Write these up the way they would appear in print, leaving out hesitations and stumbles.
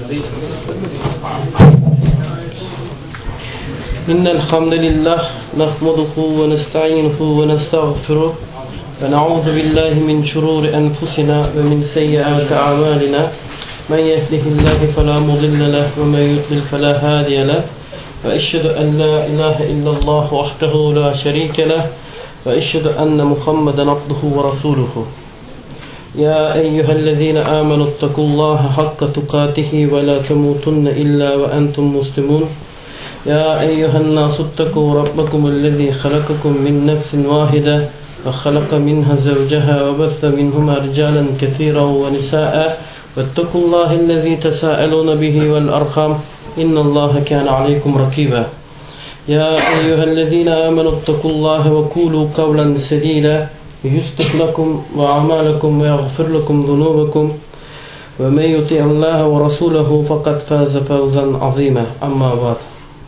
إن الحمد لله نحمده ونستعينه ونستغفره ونعوذ بالله من شرور أنفسنا ومن سيئات أعمالنا من يهده الله فلا مضل له ومن يضلل فلا هادي له وأشهد أن لا إله إلا الله وحده لا شريك له وأشهد أن محمدا عبده ورسوله يا أيها الذين آمنوا اتقوا الله حق تقاته ولا تموتن إلا وأنتم مسلمون يا أيها الناس اتقوا ربكم الذي خلقكم من نفس واحدة وخلق منها زوجها وبث منهما رجالا كثيرا ونساء واتقوا الله الذي تساءلون به والأرحام إن الله كان عليكم رقيبا يا أيها الذين آمنوا اتقوا الله وقولوا قولا سديدا يصلح لكم وأعمالكم ويغفر لكم ذنوبكم ومن يطع الله ورسوله فقد فاز فوزا عظيما أما بعد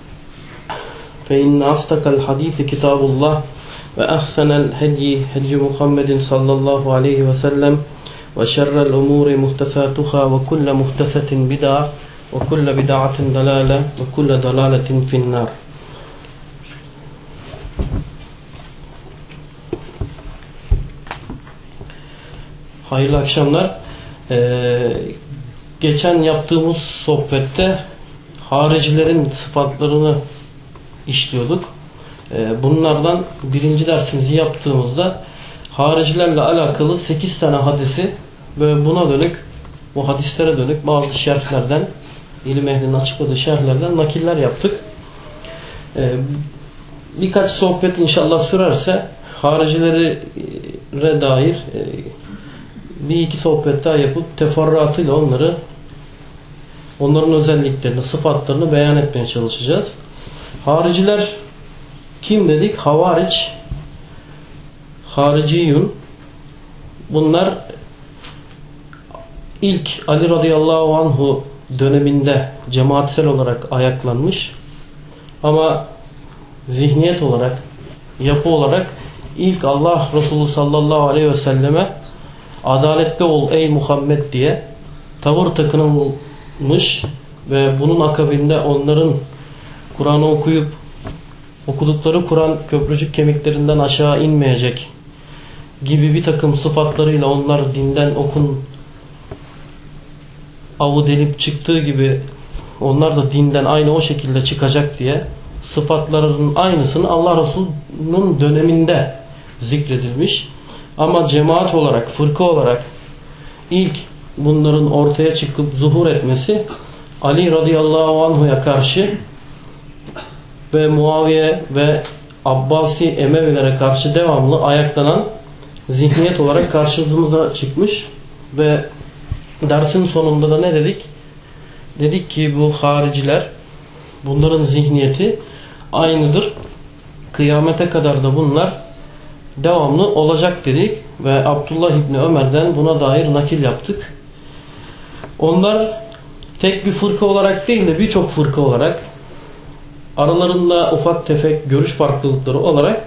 فإن أصدق الحديث كتاب الله وأحسن الهدي هدي محمد صلى الله عليه وسلم وشر الأمور محدثاتها وكل محدثة بدعة وكل بدعة ضلالة وكل ضلالة في النار. Hayırlı akşamlar. Geçen yaptığımız sohbette haricilerin sıfatlarını işliyorduk. Bunlardan birinci dersimizi yaptığımızda haricilerle alakalı 8 tane hadisi ve buna dönük, bu hadislere dönük bazı şerhlerden, ilim ehlinin açıkladığı şerhlerden nakiller yaptık. Birkaç sohbet inşallah sürerse haricilere dair bir iki sohbet daha yapıp teferruatıyla onların özelliklerini, sıfatlarını beyan etmeye çalışacağız. Hariciler kim dedik? Havariç, hariciyun. Bunlar ilk Ali radıyallahu anhu döneminde cemaatsel olarak ayaklanmış ama zihniyet olarak, yapı olarak ilk Allah Resulü sallallahu aleyhi ve selleme adaletli ol ey Muhammed diye tavır takınılmış ve bunun akabinde onların Kur'an'ı okudukları Kur'an köprücük kemiklerinden aşağı inmeyecek gibi bir takım sıfatlarıyla onlar dinden avı delip çıktığı gibi onlar da dinden aynı o şekilde çıkacak diye sıfatlarının aynısını Allah Resulü'nün döneminde zikredilmiş. Ama cemaat olarak, fırka olarak ilk bunların ortaya çıkıp zuhur etmesi Ali radıyallahu anhu'ya karşı ve Muaviye ve Abbasi Emevilere karşı devamlı ayaklanan zihniyet olarak karşımıza çıkmış ve dersin sonunda da ne dedik? Dedik ki bu hariciler, bunların zihniyeti aynıdır. Kıyamete kadar da bunlar devamlı olacak dedik ve Abdullah İbni Ömer'den buna dair nakil yaptık. Onlar tek bir fırka olarak değil de birçok fırka olarak aralarında ufak tefek görüş farklılıkları olarak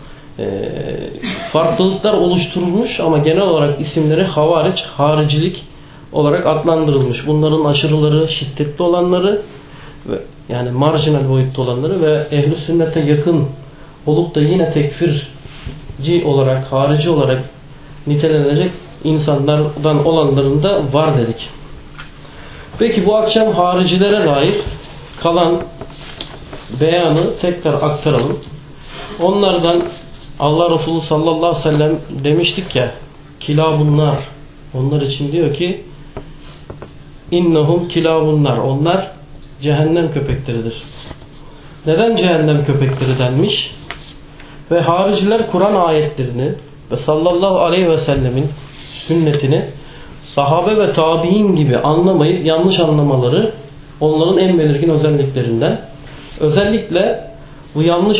farklılıklar oluşturulmuş ama genel olarak isimleri havariç, haricilik olarak adlandırılmış. Bunların aşırıları, şiddetli olanları ve yani marjinal boyutta olanları ve ehl-i sünnete yakın olup da yine tekfirci olarak, harici olarak nitelenecek insanlardan olanların da var dedik. Peki bu akşam haricilere dair kalan beyanı tekrar aktaralım. Onlardan Allah Resulü sallallahu aleyhi ve sellem demiştik ya, kilabunlar, onlar için diyor ki innehum kilabunlar, onlar cehennem köpekleridir. Neden cehennem köpekleri denmiş? Ve hariciler Kur'an ayetlerini ve sallallahu aleyhi ve sellemin sünnetini sahabe ve tabi'in gibi anlamayıp yanlış anlamaları onların en belirgin özelliklerinden. Özellikle bu yanlış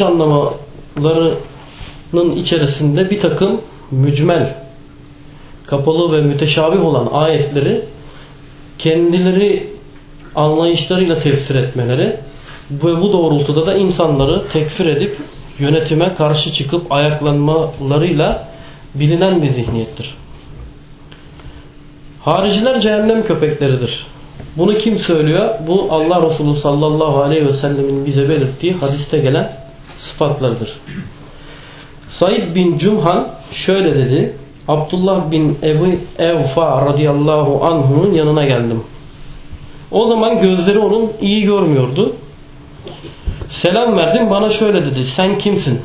anlamalarının içerisinde bir takım mücmel, kapalı ve müteşabih olan ayetleri kendileri anlayışlarıyla tefsir etmeleri ve bu doğrultuda da insanları tekfir edip yönetime karşı çıkıp ayaklanmalarıyla bilinen bir zihniyettir. Hariciler cehennem köpekleridir Bunu kim söylüyor? Bu Allah Resulü sallallahu aleyhi ve sellemin bize belirttiği hadiste gelen sıfatlardır. Said bin Cumhan şöyle dedi. Abdullah bin Ebu Evfa radıyallahu anh'un yanına geldim. O zaman gözleri onun iyi görmüyordu. Selam verdim, bana şöyle dedi. Sen kimsin?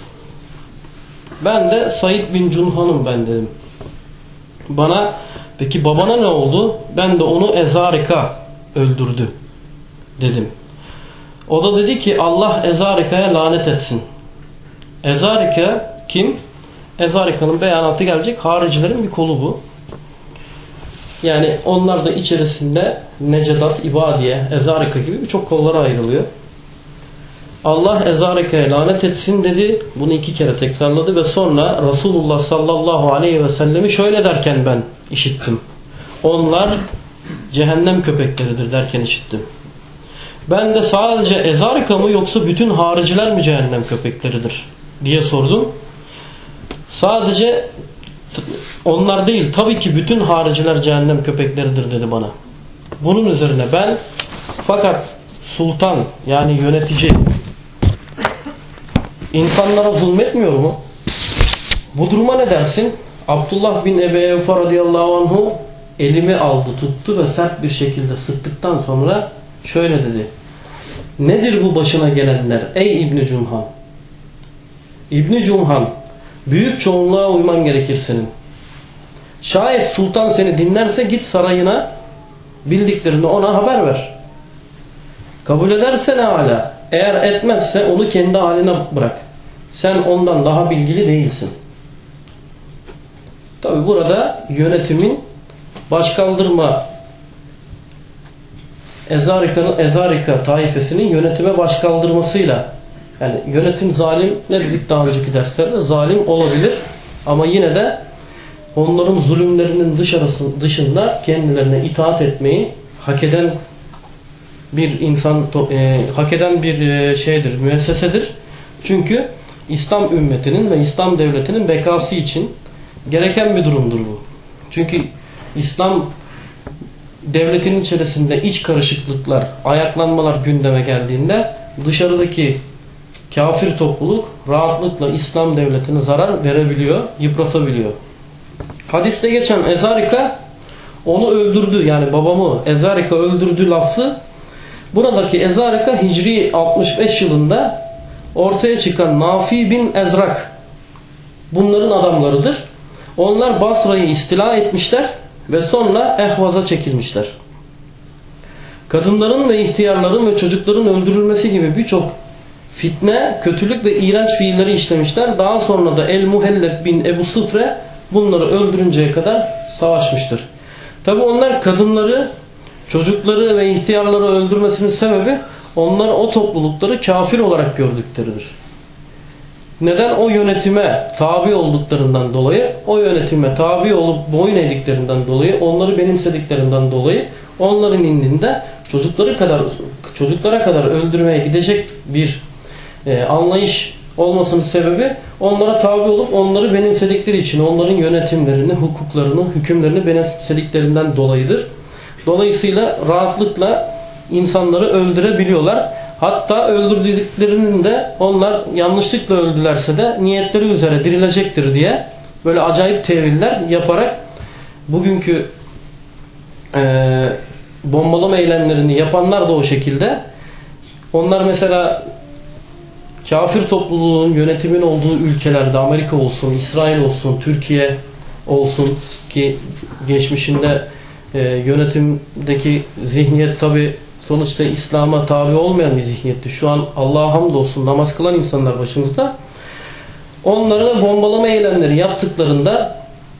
Ben de Said bin Cumhan'ım ben dedim. Bana peki babana ne oldu? Ben de onu Ezarika öldürdü dedim. O da dedi ki Allah Ezarika'ya lanet etsin. Ezarika kim? Ezarika'nın beyanatı gelecek. Haricilerin bir kolu bu. Yani onlar da içerisinde Necedat, İbadiye, Ezarika gibi birçok kollara ayrılıyor. Allah Ezarika'ya lanet etsin dedi. Bunu 2 kere tekrarladı ve sonra Resulullah sallallahu aleyhi ve sellemi şöyle derken ben işittim. Onlar cehennem köpekleridir derken işittim. Ben de sadece Ezarika mı yoksa bütün hariciler mi cehennem köpekleridir diye sordum. Sadece onlar değil, tabii ki bütün hariciler cehennem köpekleridir dedi bana. Bunun üzerine ben fakat sultan yani yönetici insanlara zulmetmiyor mu? Bu duruma ne dersin? Abdullah bin Ebu Evfa radıyallahu anhu elimi aldı, tuttu ve sert bir şekilde sıktıktan sonra şöyle dedi. Nedir bu başına gelenler ey İbn Cumhan? İbn Cumhan, büyük çoğunluğa uyman gerekir senin. Şayet sultan seni dinlerse git sarayına, bildiklerini ona haber ver. Kabul ederse ne âlâ. Eğer etmezse onu kendi haline bırak. Sen ondan daha bilgili değilsin. Tabi burada yönetimin başkaldırma Ezarika taifesinin yönetime başkaldırmasıyla, yani yönetim zalim, ne dedik daha önceki derslerde, zalim olabilir ama yine de onların zulümlerinin dışında kendilerine itaat etmeyi hak eden bir insan, hak eden bir şeydir, müessesedir. Çünkü İslam ümmetinin ve İslam devletinin bekası için gereken bir durumdur bu. Çünkü İslam devletinin içerisinde iç karışıklıklar, ayaklanmalar gündeme geldiğinde dışarıdaki kafir topluluk rahatlıkla İslam devletine zarar verebiliyor, yıpratabiliyor. Hadiste geçen Ezarika onu öldürdü, yani babamı Ezarika öldürdü lafzı, buradaki Ezarika Hicri 65 yılında ortaya çıkan Nafi bin Ezrak bunların adamlarıdır. Onlar Basra'yı istila etmişler ve sonra Ehvaz'a çekilmişler. Kadınların ve ihtiyarların ve çocukların öldürülmesi gibi birçok fitne, kötülük ve iğrenç fiilleri işlemişler. Daha sonra da El-Muhelleb bin Ebu Sıfre bunları öldürünceye kadar savaşmıştır. Tabi onlar kadınları, çocukları ve ihtiyarları öldürmesinin sebebi onlar o toplulukları kafir olarak gördükleridir. Neden? O yönetime tabi olduklarından dolayı, o yönetime tabi olup boyun eğdiklerinden dolayı, onları benimsediklerinden dolayı onların indinde çocuklara kadar öldürmeye gidecek bir anlayış olmasının sebebi onlara tabi olup onları benimsedikleri için, onların yönetimlerini, hukuklarını, hükümlerini benimsediklerinden dolayıdır. Dolayısıyla rahatlıkla insanları öldürebiliyorlar. Hatta öldürdüklerinin de onlar yanlışlıkla öldülerse de niyetleri üzere dirilecektir diye böyle acayip teviller yaparak bugünkü bombalama eylemlerini yapanlar da o şekilde. Onlar mesela kafir topluluğun yönetimin olduğu ülkelerde, Amerika olsun, İsrail olsun, Türkiye olsun ki geçmişinde yönetimdeki zihniyet tabi sonuçta İslam'a tabi olmayan bir zihniyetti. Şu an Allah'a hamdolsun namaz kılan insanlar başımızda. Onlara bombalama eylemleri yaptıklarında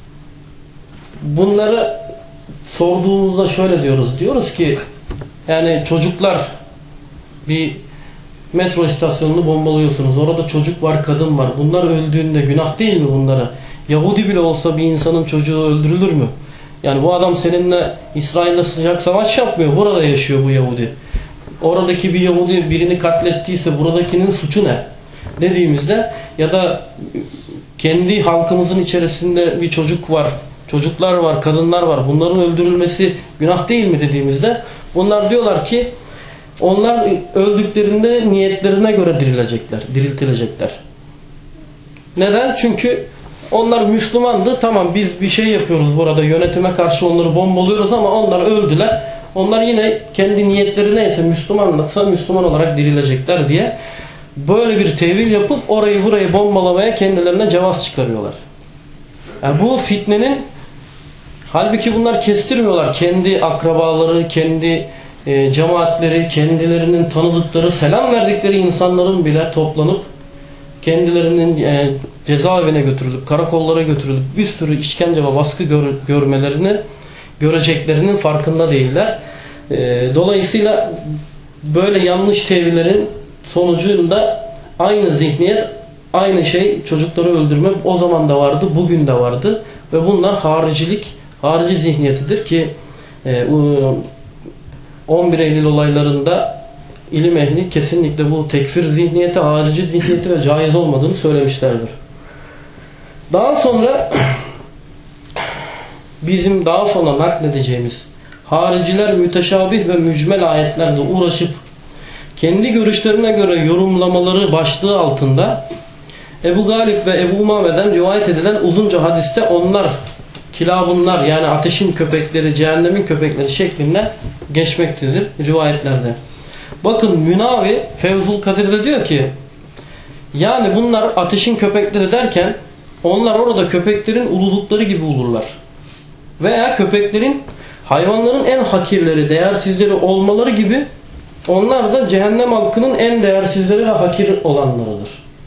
bunları sorduğumuzda şöyle diyoruz. Diyoruz ki yani çocuklar, bir metro istasyonunu bombalıyorsunuz. Orada çocuk var, kadın var. Bunlar öldüğünde günah değil mi bunlara? Yahudi bile olsa bir insanın çocuğu öldürülür mü? Yani bu adam seninle İsrail'le sıcak savaş yapmıyor. Burada yaşıyor bu Yahudi. Oradaki bir Yahudi birini katlettiyse buradakinin suçu ne? Dediğimizde ya da kendi halkımızın içerisinde bir çocuk var, çocuklar var, kadınlar var. Bunların öldürülmesi günah değil mi dediğimizde Bunlar diyorlar ki onlar öldüklerinde niyetlerine göre diriltilecekler. Neden? Çünkü onlar Müslümandı. Tamam biz bir şey yapıyoruz burada, yönetime karşı onları bombalıyoruz ama onlar öldüler. Onlar yine kendi niyetleri neyse Müslümansa Müslüman olarak dirilecekler diye böyle bir tevil yapıp orayı burayı bombalamaya kendilerine cevaz çıkarıyorlar. Yani bu fitnenin, halbuki bunlar kestirmiyorlar. Kendi akrabaları, kendi cemaatleri, kendilerinin tanıdıkları, selam verdikleri insanların bile toplanıp kendilerinin cezaevine götürülüp, karakollara götürülüp bir sürü işkence ve baskı göreceklerinin farkında değiller. Dolayısıyla böyle yanlış tevhillerin sonucunda aynı zihniyet, aynı şey, çocukları öldürme o zaman da vardı, bugün de vardı ve bunlar harici zihniyetidir ki 11 Eylül olaylarında ilim ehli kesinlikle bu tekfir zihniyeti, harici zihniyeti ve caiz olmadığını söylemişlerdir. Daha sonra bizim daha sonra nakledeceğimiz hariciler müteşabih ve mücmel ayetlerle uğraşıp kendi görüşlerine göre yorumlamaları başlığı altında Ebu Galip ve Ebu Umame'den rivayet edilen uzunca hadiste onlar kilabunlar, yani ateşin köpekleri, cehennemin köpekleri şeklinde geçmektedir rivayetlerde. Bakın Münavi Fevzul Kadir'de diyor ki, yani bunlar ateşin köpekleri derken onlar orada köpeklerin uludukları gibi ulurlar. Veya köpeklerin hayvanların en hakirleri, değersizleri olmaları gibi onlar da cehennem halkının en değersizleri ve hakir olanlarıdır.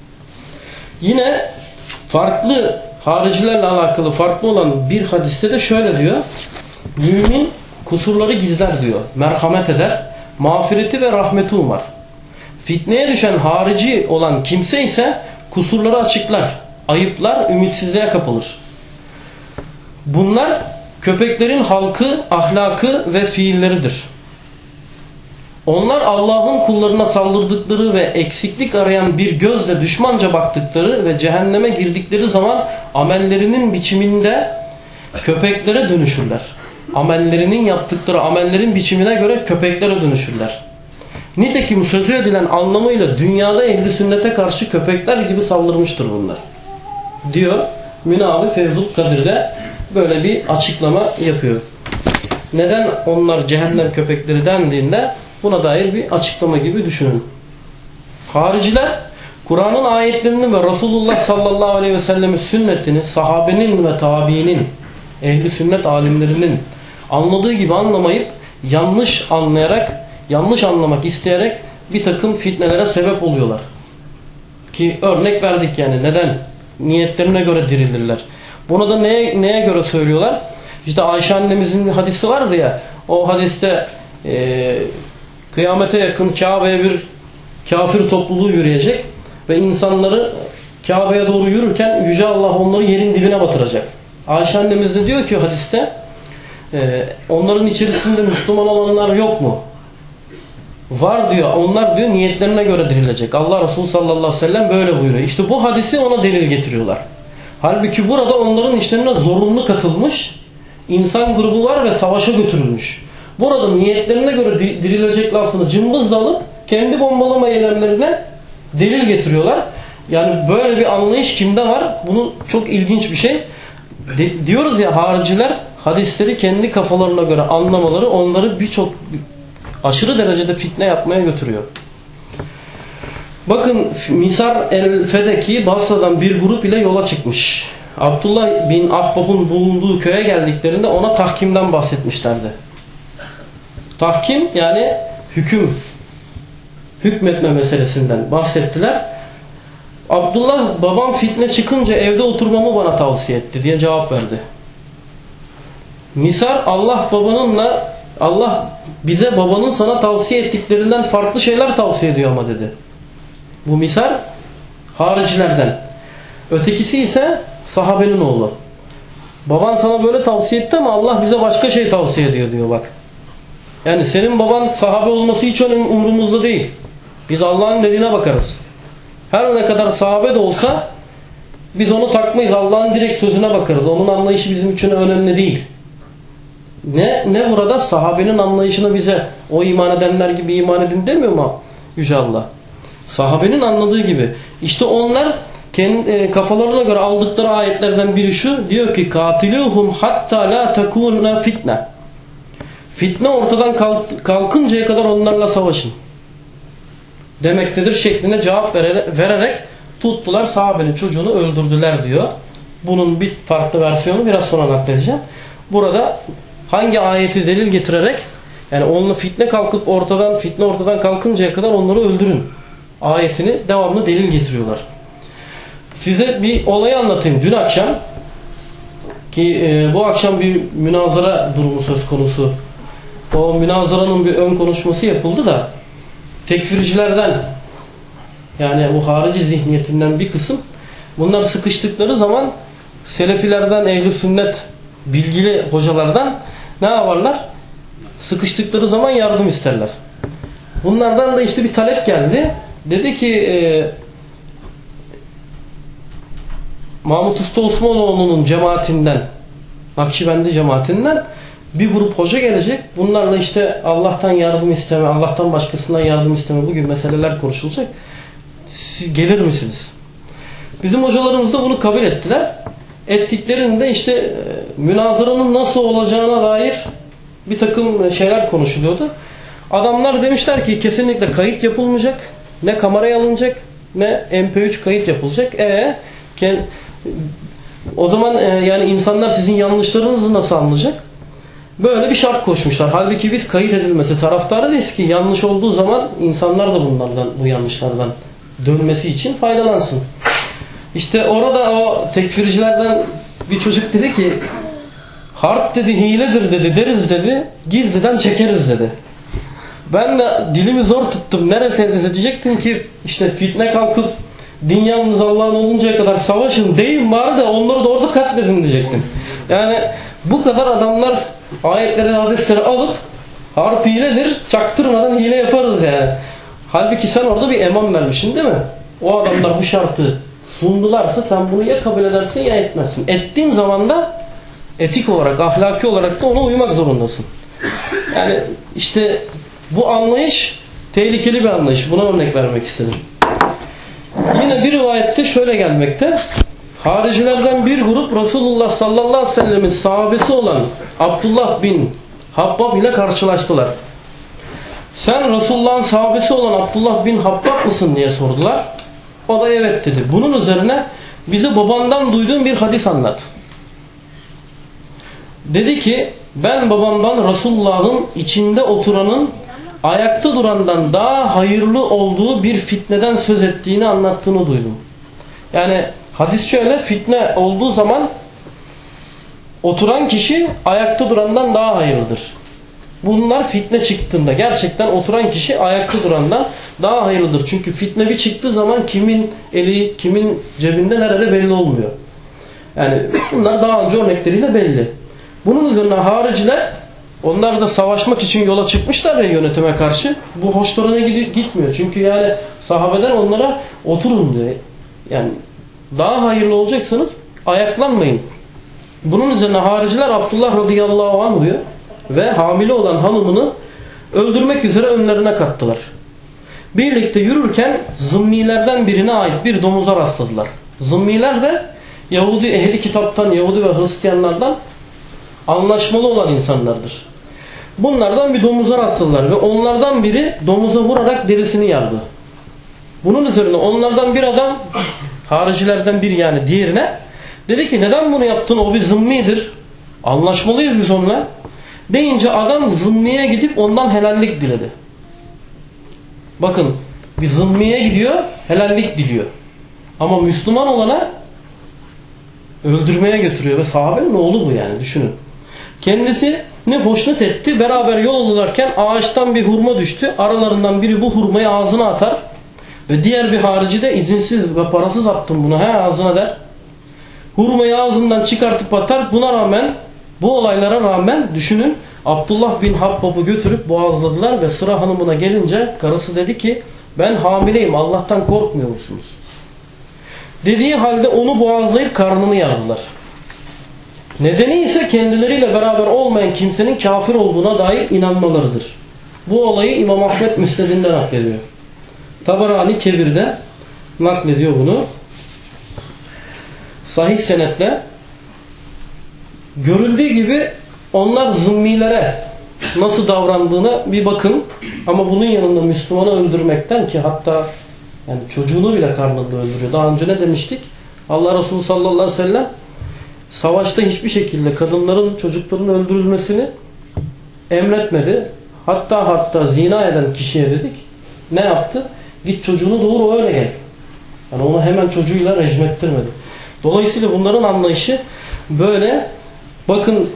Yine farklı haricilerle alakalı farklı olan bir hadiste de şöyle diyor. Mümin kusurları gizler diyor. Merhamet eder. Mağfireti ve rahmeti umar. Fitneye düşen harici olan kimse ise kusurları açıklar. Ayıplar, ümitsizliğe kapılır. Bunlar köpeklerin halkı, ahlakı ve fiilleridir. Onlar Allah'ın kullarına saldırdıkları ve eksiklik arayan bir gözle düşmanca baktıkları ve cehenneme girdikleri zaman amellerinin biçiminde köpeklere dönüşürler. Amellerinin yaptıkları amellerin biçimine göre köpeklere dönüşürler. Nitekim sözü edilen anlamıyla dünyada ehli sünnete karşı köpekler gibi saldırmıştır bunlar, diyor Münavi Fevzul Kadir'de böyle bir açıklama yapıyor. Neden onlar cehennem köpekleri dendiğinde buna dair bir açıklama gibi düşünün. Hariciler Kur'an'ın ayetlerini ve Resulullah sallallahu aleyhi ve sellem'in sünnetini sahabenin ve tabiinin, ehli sünnet alimlerinin anladığı gibi anlamayıp yanlış anlayarak, yanlış anlamak isteyerek bir takım fitnelere sebep oluyorlar. Ki örnek verdik yani neden? Niyetlerine göre dirilirler. Bunu da neye göre söylüyorlar? İşte Ayşe annemizin hadisi vardı ya, o hadiste kıyamete yakın Kabe'ye bir kafir topluluğu yürüyecek ve insanları Kabe'ye doğru yürürken Yüce Allah onları yerin dibine batıracak. Ayşe annemiz de diyor ki hadiste, onların içerisinde Müslüman olanlar yok mu? Var diyor. Onlar diyor niyetlerine göre dirilecek. Allah Resulü sallallahu aleyhi ve sellem böyle buyuruyor. İşte bu hadisi ona delil getiriyorlar. Halbuki burada onların işlerine zorunlu katılmış insan grubu var ve savaşa götürülmüş. Burada niyetlerine göre dirilecek lafını cımbızla alıp kendi bombalama eylemlerine delil getiriyorlar. Yani böyle bir anlayış kimde var? Bunu çok ilginç bir şey. Diyoruz ya, hariciler hadisleri kendi kafalarına göre anlamaları onları birçok aşırı derecede fitne yapmaya götürüyor. Bakın Misar el-Fedeki Basra'dan bir grup ile yola çıkmış. Abdullah bin Ahbab'ın bulunduğu köye geldiklerinde ona tahkimden bahsetmişlerdi. Tahkim yani hükmetme meselesinden bahsettiler. Abdullah, babam fitne çıkınca evde oturmamı bana tavsiye etti diye cevap verdi. Misar, Allah bize babanın sana tavsiye ettiklerinden farklı şeyler tavsiye ediyor ama dedi. Bu Misar haricilerden. Ötekisi ise sahabenin oğlu. Baban sana böyle tavsiye etti ama Allah bize başka şey tavsiye ediyor diyor bak. Yani senin baban sahabe olması hiç umurumuzda değil. Biz Allah'ın dediğine bakarız. Her ne kadar sahabe de olsa biz onu takmayız. Allah'ın direkt sözüne bakarız. Onun anlayışı bizim için önemli değil. Ne burada? Sahabenin anlayışını bize o iman edenler gibi iman edin demiyor mu Yüce Allah? Sahabenin anladığı gibi. İşte onlar kendi kafalarına göre aldıkları ayetlerden biri şu. Diyor ki katiluhum hatta la takuna fitne. Fitne ortadan kalkıncaya kadar onlarla savaşın demektedir şeklinde cevap vererek tuttular sahabenin çocuğunu öldürdüler diyor. Bunun bir farklı versiyonu biraz sonra nakledeceğim. Burada hangi ayeti delil getirerek, yani onunla fitne ortadan kalkıncaya kadar onları öldürün ayetini devamlı delil getiriyorlar. Size bir olayı anlatayım. Dün akşam ki bu akşam bir münazara durumu söz konusu. O münazaranın bir ön konuşması yapıldı da tekfircilerden, yani bu harici zihniyetinden bir kısım, bunlar sıkıştıkları zaman selefilerden, ehl-i sünnet bilgili hocalardan ne yaparlar? Sıkıştıkları zaman yardım isterler. Bunlardan da işte bir talep geldi. Dedi ki Mahmut Usta Osmanoğlu'nun cemaatinden, Nakşibendi cemaatinden bir grup hoca gelecek. Bunlarla işte Allah'tan yardım isteme, Allah'tan başkasından yardım isteme, bugün meseleler konuşulacak. Siz gelir misiniz? Bizim hocalarımız da bunu kabul ettiler. Ettiklerinde işte münazaranın nasıl olacağına dair bir takım şeyler konuşuluyordu. Adamlar demişler ki kesinlikle kayıt yapılmayacak. Ne kameraya alınacak ne MP3 kayıt yapılacak. O zaman yani insanlar sizin yanlışlarınızı nasıl anlayacak? Böyle bir şart koşmuşlar. Halbuki biz kayıt edilmesi taraftarıyız ki yanlış olduğu zaman insanlar da bu yanlışlardan dönmesi için faydalansın. İşte orada o tekfircilerden bir çocuk dedi ki harp dedi hiledir dedi, deriz dedi, gizliden çekeriz dedi. Ben de dilimi zor tuttum. Neresinize diyecektim ki işte fitne kalkıp din yalnız Allah'ın oluncaya kadar savaşın deyin bari de onları da orada katledin diyecektim. Yani bu kadar adamlar ayetleri, hadisleri alıp harp hiledir, çaktırmadan hile yaparız yani. Halbuki sen orada bir eman vermişsin değil mi? O adamlar bu şartı sundularsa sen bunu ya kabul edersin ya etmezsin. Ettiğin zaman da etik olarak, ahlaki olarak da ona uymak zorundasın. Yani işte bu anlayış tehlikeli bir anlayış. Buna örnek vermek istedim. Yine bir rivayette şöyle gelmekte. Haricilerden bir grup Resulullah sallallahu aleyhi ve sellemin sahabesi olan Abdullah bin Habbab ile karşılaştılar. Sen Resulullah'ın sahabesi olan Abdullah bin Habbab mısın diye sordular. O da evet dedi. Bunun üzerine bize babandan duyduğum bir hadis anlat. Dedi ki ben babamdan Resulullah'ın içinde oturanın ayakta durandan daha hayırlı olduğu bir fitneden söz ettiğini anlattığını duydum. Yani hadis şöyle, fitne olduğu zaman oturan kişi ayakta durandan daha hayırlıdır. Bunlar fitne çıktığında gerçekten oturan kişi ayakta durandan daha hayırlıdır. Çünkü fitne bir çıktığı zaman kimin eli, kimin cebinde nerede belli olmuyor. Yani bunlar daha önce örnekleriyle belli. Bunun üzerine hariciler, onlar da savaşmak için yola çıkmışlar ya yönetime karşı. Bu hoşlarına gitmiyor. Çünkü yani sahabeden onlara oturun diyor. Yani daha hayırlı olacaksanız ayaklanmayın. Bunun üzerine hariciler Abdullah radıyallahu anh'ı ve hamile olan hanımını öldürmek üzere önlerine kattılar. Birlikte yürürken zımmilerden birine ait bir domuza rastladılar. Zımmiler de Yahudi ehli kitaptan, Yahudi ve Hristiyanlardan anlaşmalı olan insanlardır. Bunlardan bir domuza rastladılar ve onlardan biri domuza vurarak derisini yardı. Bunun üzerine onlardan bir adam, haricilerden biri yani diğerine dedi ki neden bunu yaptın, o bir zımmidir, anlaşmalıyız biz onunla deyince adam zımmiye gidip ondan helallik diledi. Bakın, bir zımmiye gidiyor helallik diliyor ama Müslüman olana öldürmeye götürüyor ve sahabenin oğlu bu yani, düşünün. Kendisi ne hoşnut etti, beraber yol alırken ağaçtan bir hurma düştü, aralarından biri bu hurmayı ağzına atar ve diğer bir harici de izinsiz ve parasız attım bunu ağzına der. Hurmayı ağzından çıkartıp atar. Buna rağmen, bu olaylara rağmen düşünün, Abdullah bin Habbab'ı götürüp boğazladılar ve sıra hanımına gelince karısı dedi ki ben hamileyim, Allah'tan korkmuyor musunuz? Dediği halde onu boğazlayıp karnını yardılar. Nedeni ise kendileriyle beraber olmayan kimsenin kafir olduğuna dair inanmalarıdır. Bu olayı İmam Ahmed Müsned'inde naklediyor. Tabarani Kebir'de naklediyor bunu. Sahih senetle. Görüldüğü gibi onlar zımmilere nasıl davrandığına bir bakın. Ama bunun yanında Müslümanı öldürmekten, ki hatta yani çocuğunu bile karnında öldürüyor. Daha önce ne demiştik? Allah Resulü sallallahu aleyhi ve sellem savaşta hiçbir şekilde kadınların, çocukların öldürülmesini emretmedi. Hatta zina eden kişiye dedik, ne yaptı? Git çocuğunu doğur, öyle gel. Yani onu hemen çocuğuyla rejmettirmedi. Dolayısıyla bunların anlayışı böyle. Bakın,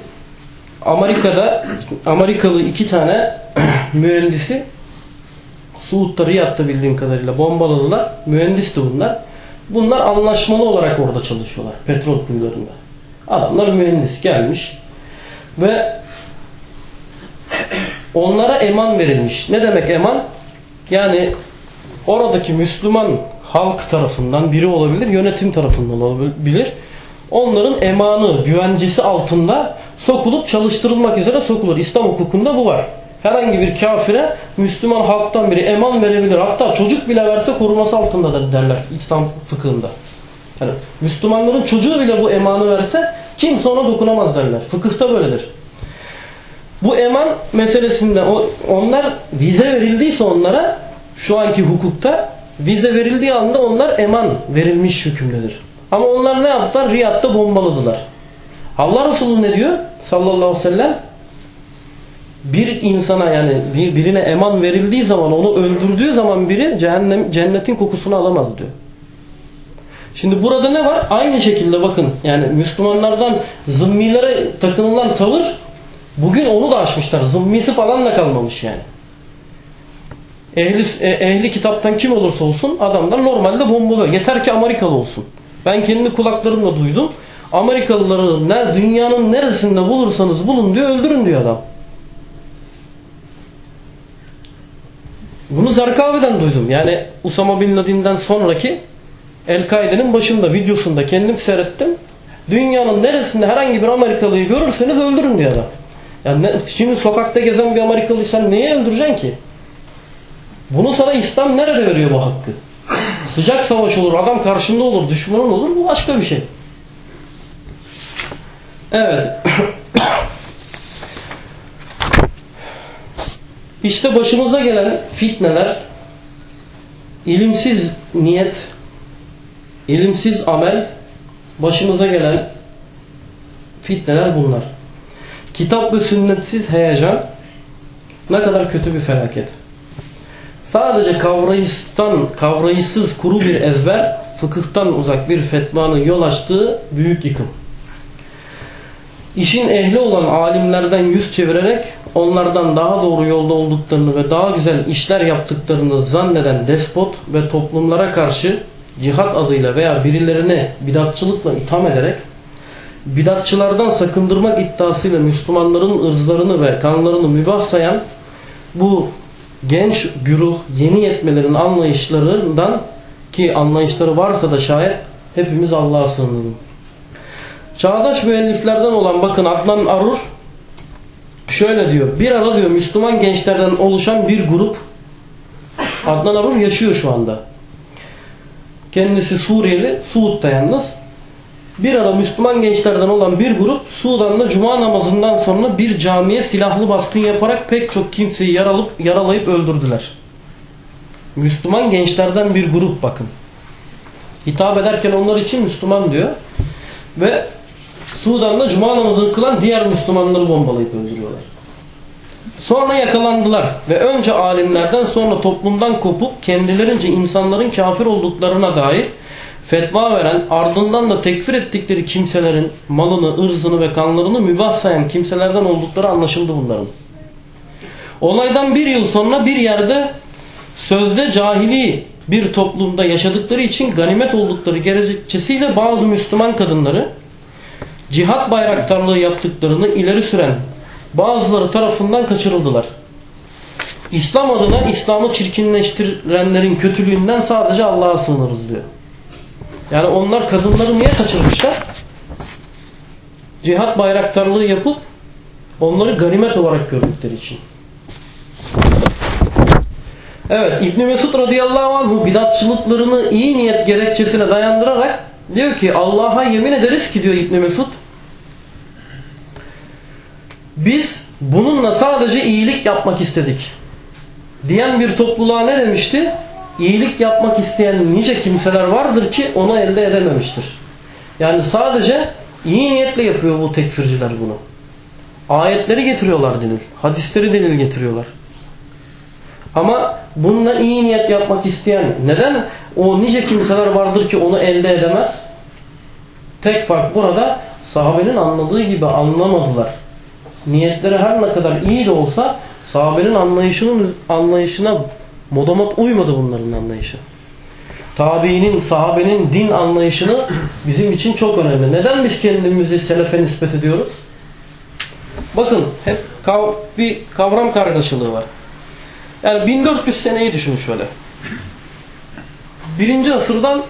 Amerikalı 2 tane mühendisi Suud'da, Riyad'da bildiğim kadarıyla bombaladılar. Mühendisti bunlar. Bunlar anlaşmalı olarak orada çalışıyorlar. Petrol kuyularında. Adamlar mühendis gelmiş ve onlara eman verilmiş. Ne demek eman? Yani oradaki Müslüman halk tarafından biri olabilir, yönetim tarafından olabilir. Onların emanı, güvencesi altında sokulup çalıştırılmak üzere sokulur. İslam hukukunda bu var. Herhangi bir kafire Müslüman halktan biri eman verebilir. Hatta çocuk bile verse koruması altındadır derler İslam fıkhında. Yani Müslümanların çocuğu bile bu emanı verse kimse ona dokunamaz derler. Fıkıhta böyledir. Bu eman meselesinde onlar vize verildiyse onlara, şu anki hukukta vize verildiği anda onlar eman verilmiş hükümdedir. Ama onlar ne yaptılar? Riyad'da bombaladılar. Allah Resulü ne diyor? Sallallahu aleyhi ve sellem, bir insana, yani birine eman verildiği zaman, onu öldürdüğü zaman biri cennetin kokusunu alamaz diyor. Şimdi burada ne var? Aynı şekilde bakın, yani Müslümanlardan zimmilere takınılan tavır bugün onu da aşmışlar. Zimmisi falan da kalmamış yani. Ehli kitaptan kim olursa olsun adamlar normalde bombalıyor. Yeter ki Amerikalı olsun. Ben kendi kulaklarımla duydum. Amerikalıları dünyanın neresinde bulursanız bulun diyor, öldürün diyor adam. Bunu Zarkavi'den duydum. Yani Usama Bin Laden'den sonraki El-Kaide'nin başında, videosunda kendim seyrettim. Dünyanın neresinde herhangi bir Amerikalıyı görürseniz öldürün diyor adam. Yani şimdi sokakta gezen bir Amerikalıyı sen neye öldüreceksin ki? Bunu sana İslam nerede veriyor bu hakkı? Sıcak savaş olur, adam karşında olur, düşmanın olur, bu başka bir şey. Evet. İşte başımıza gelen fitneler, ilimsiz niyet, ilimsiz amel, başımıza gelen fitneler bunlar. Kitap ve sünnetsiz heyecan ne kadar kötü bir felaket. Sadece kavrayışsız kuru bir ezber, fıkıhtan uzak bir fetvanın yol açtığı büyük yıkım. İşin ehli olan alimlerden yüz çevirerek onlardan daha doğru yolda olduklarını ve daha güzel işler yaptıklarını zanneden despot ve toplumlara karşı cihat adıyla veya birilerini bidatçılıkla itham ederek bidatçılardan sakındırmak iddiasıyla Müslümanların ırzlarını ve kanlarını mübah sayan bu genç güruh yeni yetmelerin anlayışlarından, ki anlayışları varsa da şayet, hepimiz Allah'a sığınalım. Çağdaş müelliflerden olan bakın Adnan Arur şöyle diyor. Bir ara diyor Müslüman gençlerden oluşan bir grup, Adnan Arur yaşıyor şu anda. Kendisi Suriyeli, Suud'da yalnız. Bir ara Müslüman gençlerden olan bir grup Sudan'da cuma namazından sonra bir camiye silahlı baskın yaparak pek çok kimseyi yaralayıp öldürdüler. Müslüman gençlerden bir grup bakın. Hitap ederken onlar için Müslüman diyor. Ve Sudan'da cuma namazını kılan diğer Müslümanları bombalayıp öldürüyorlar. Sonra yakalandılar ve önce alimlerden sonra toplumdan kopup kendilerince insanların kafir olduklarına dair fetva veren, ardından da tekfir ettikleri kimselerin malını, ırzını ve kanlarını mübah sayan kimselerden oldukları anlaşıldı bunların. Olaydan bir yıl sonra bir yerde sözde cahili bir toplumda yaşadıkları için ganimet oldukları gerekçesiyle bazı Müslüman kadınları cihat bayraktarlığı yaptıklarını ileri süren bazıları tarafından kaçırıldılar. İslam adına İslam'ı çirkinleştirenlerin kötülüğünden sadece Allah'a sığınırız diyor. Yani onlar kadınları niye kaçırmışlar? cihat bayraktarlığı yapıp onları ganimet olarak gördükleri için. Evet, İbn Mesud radıyallahu anhu bidatçılıklarını iyi niyet gerekçesine dayandırarak diyor ki Allah'a yemin ederiz ki diyor İbn Mesud, biz bununla sadece iyilik yapmak istedik diyen bir topluluğa ne demişti? İyilik yapmak isteyen nice kimseler vardır ki onu elde edememiştir. Yani sadece iyi niyetle yapıyor bu tekfirciler bunu. Ayetleri getiriyorlar delil, hadisleri delil getiriyorlar. Ama bununla iyi niyet yapmak isteyen, neden o nice kimseler vardır ki onu elde edemez? Tek fark burada, sahabenin anladığı gibi anlamadılar. Niyetleri her ne kadar iyi de olsa sahabenin anlayışına modamat uymadı bunların anlayışı. Tabiinin, sahabenin din anlayışını bizim için çok önemli. Neden biz kendimizi selefe nispet ediyoruz? Bakın hep bir kavram kargaşalığı var. Yani 1400 seneyi düşün şöyle. 1. asırdan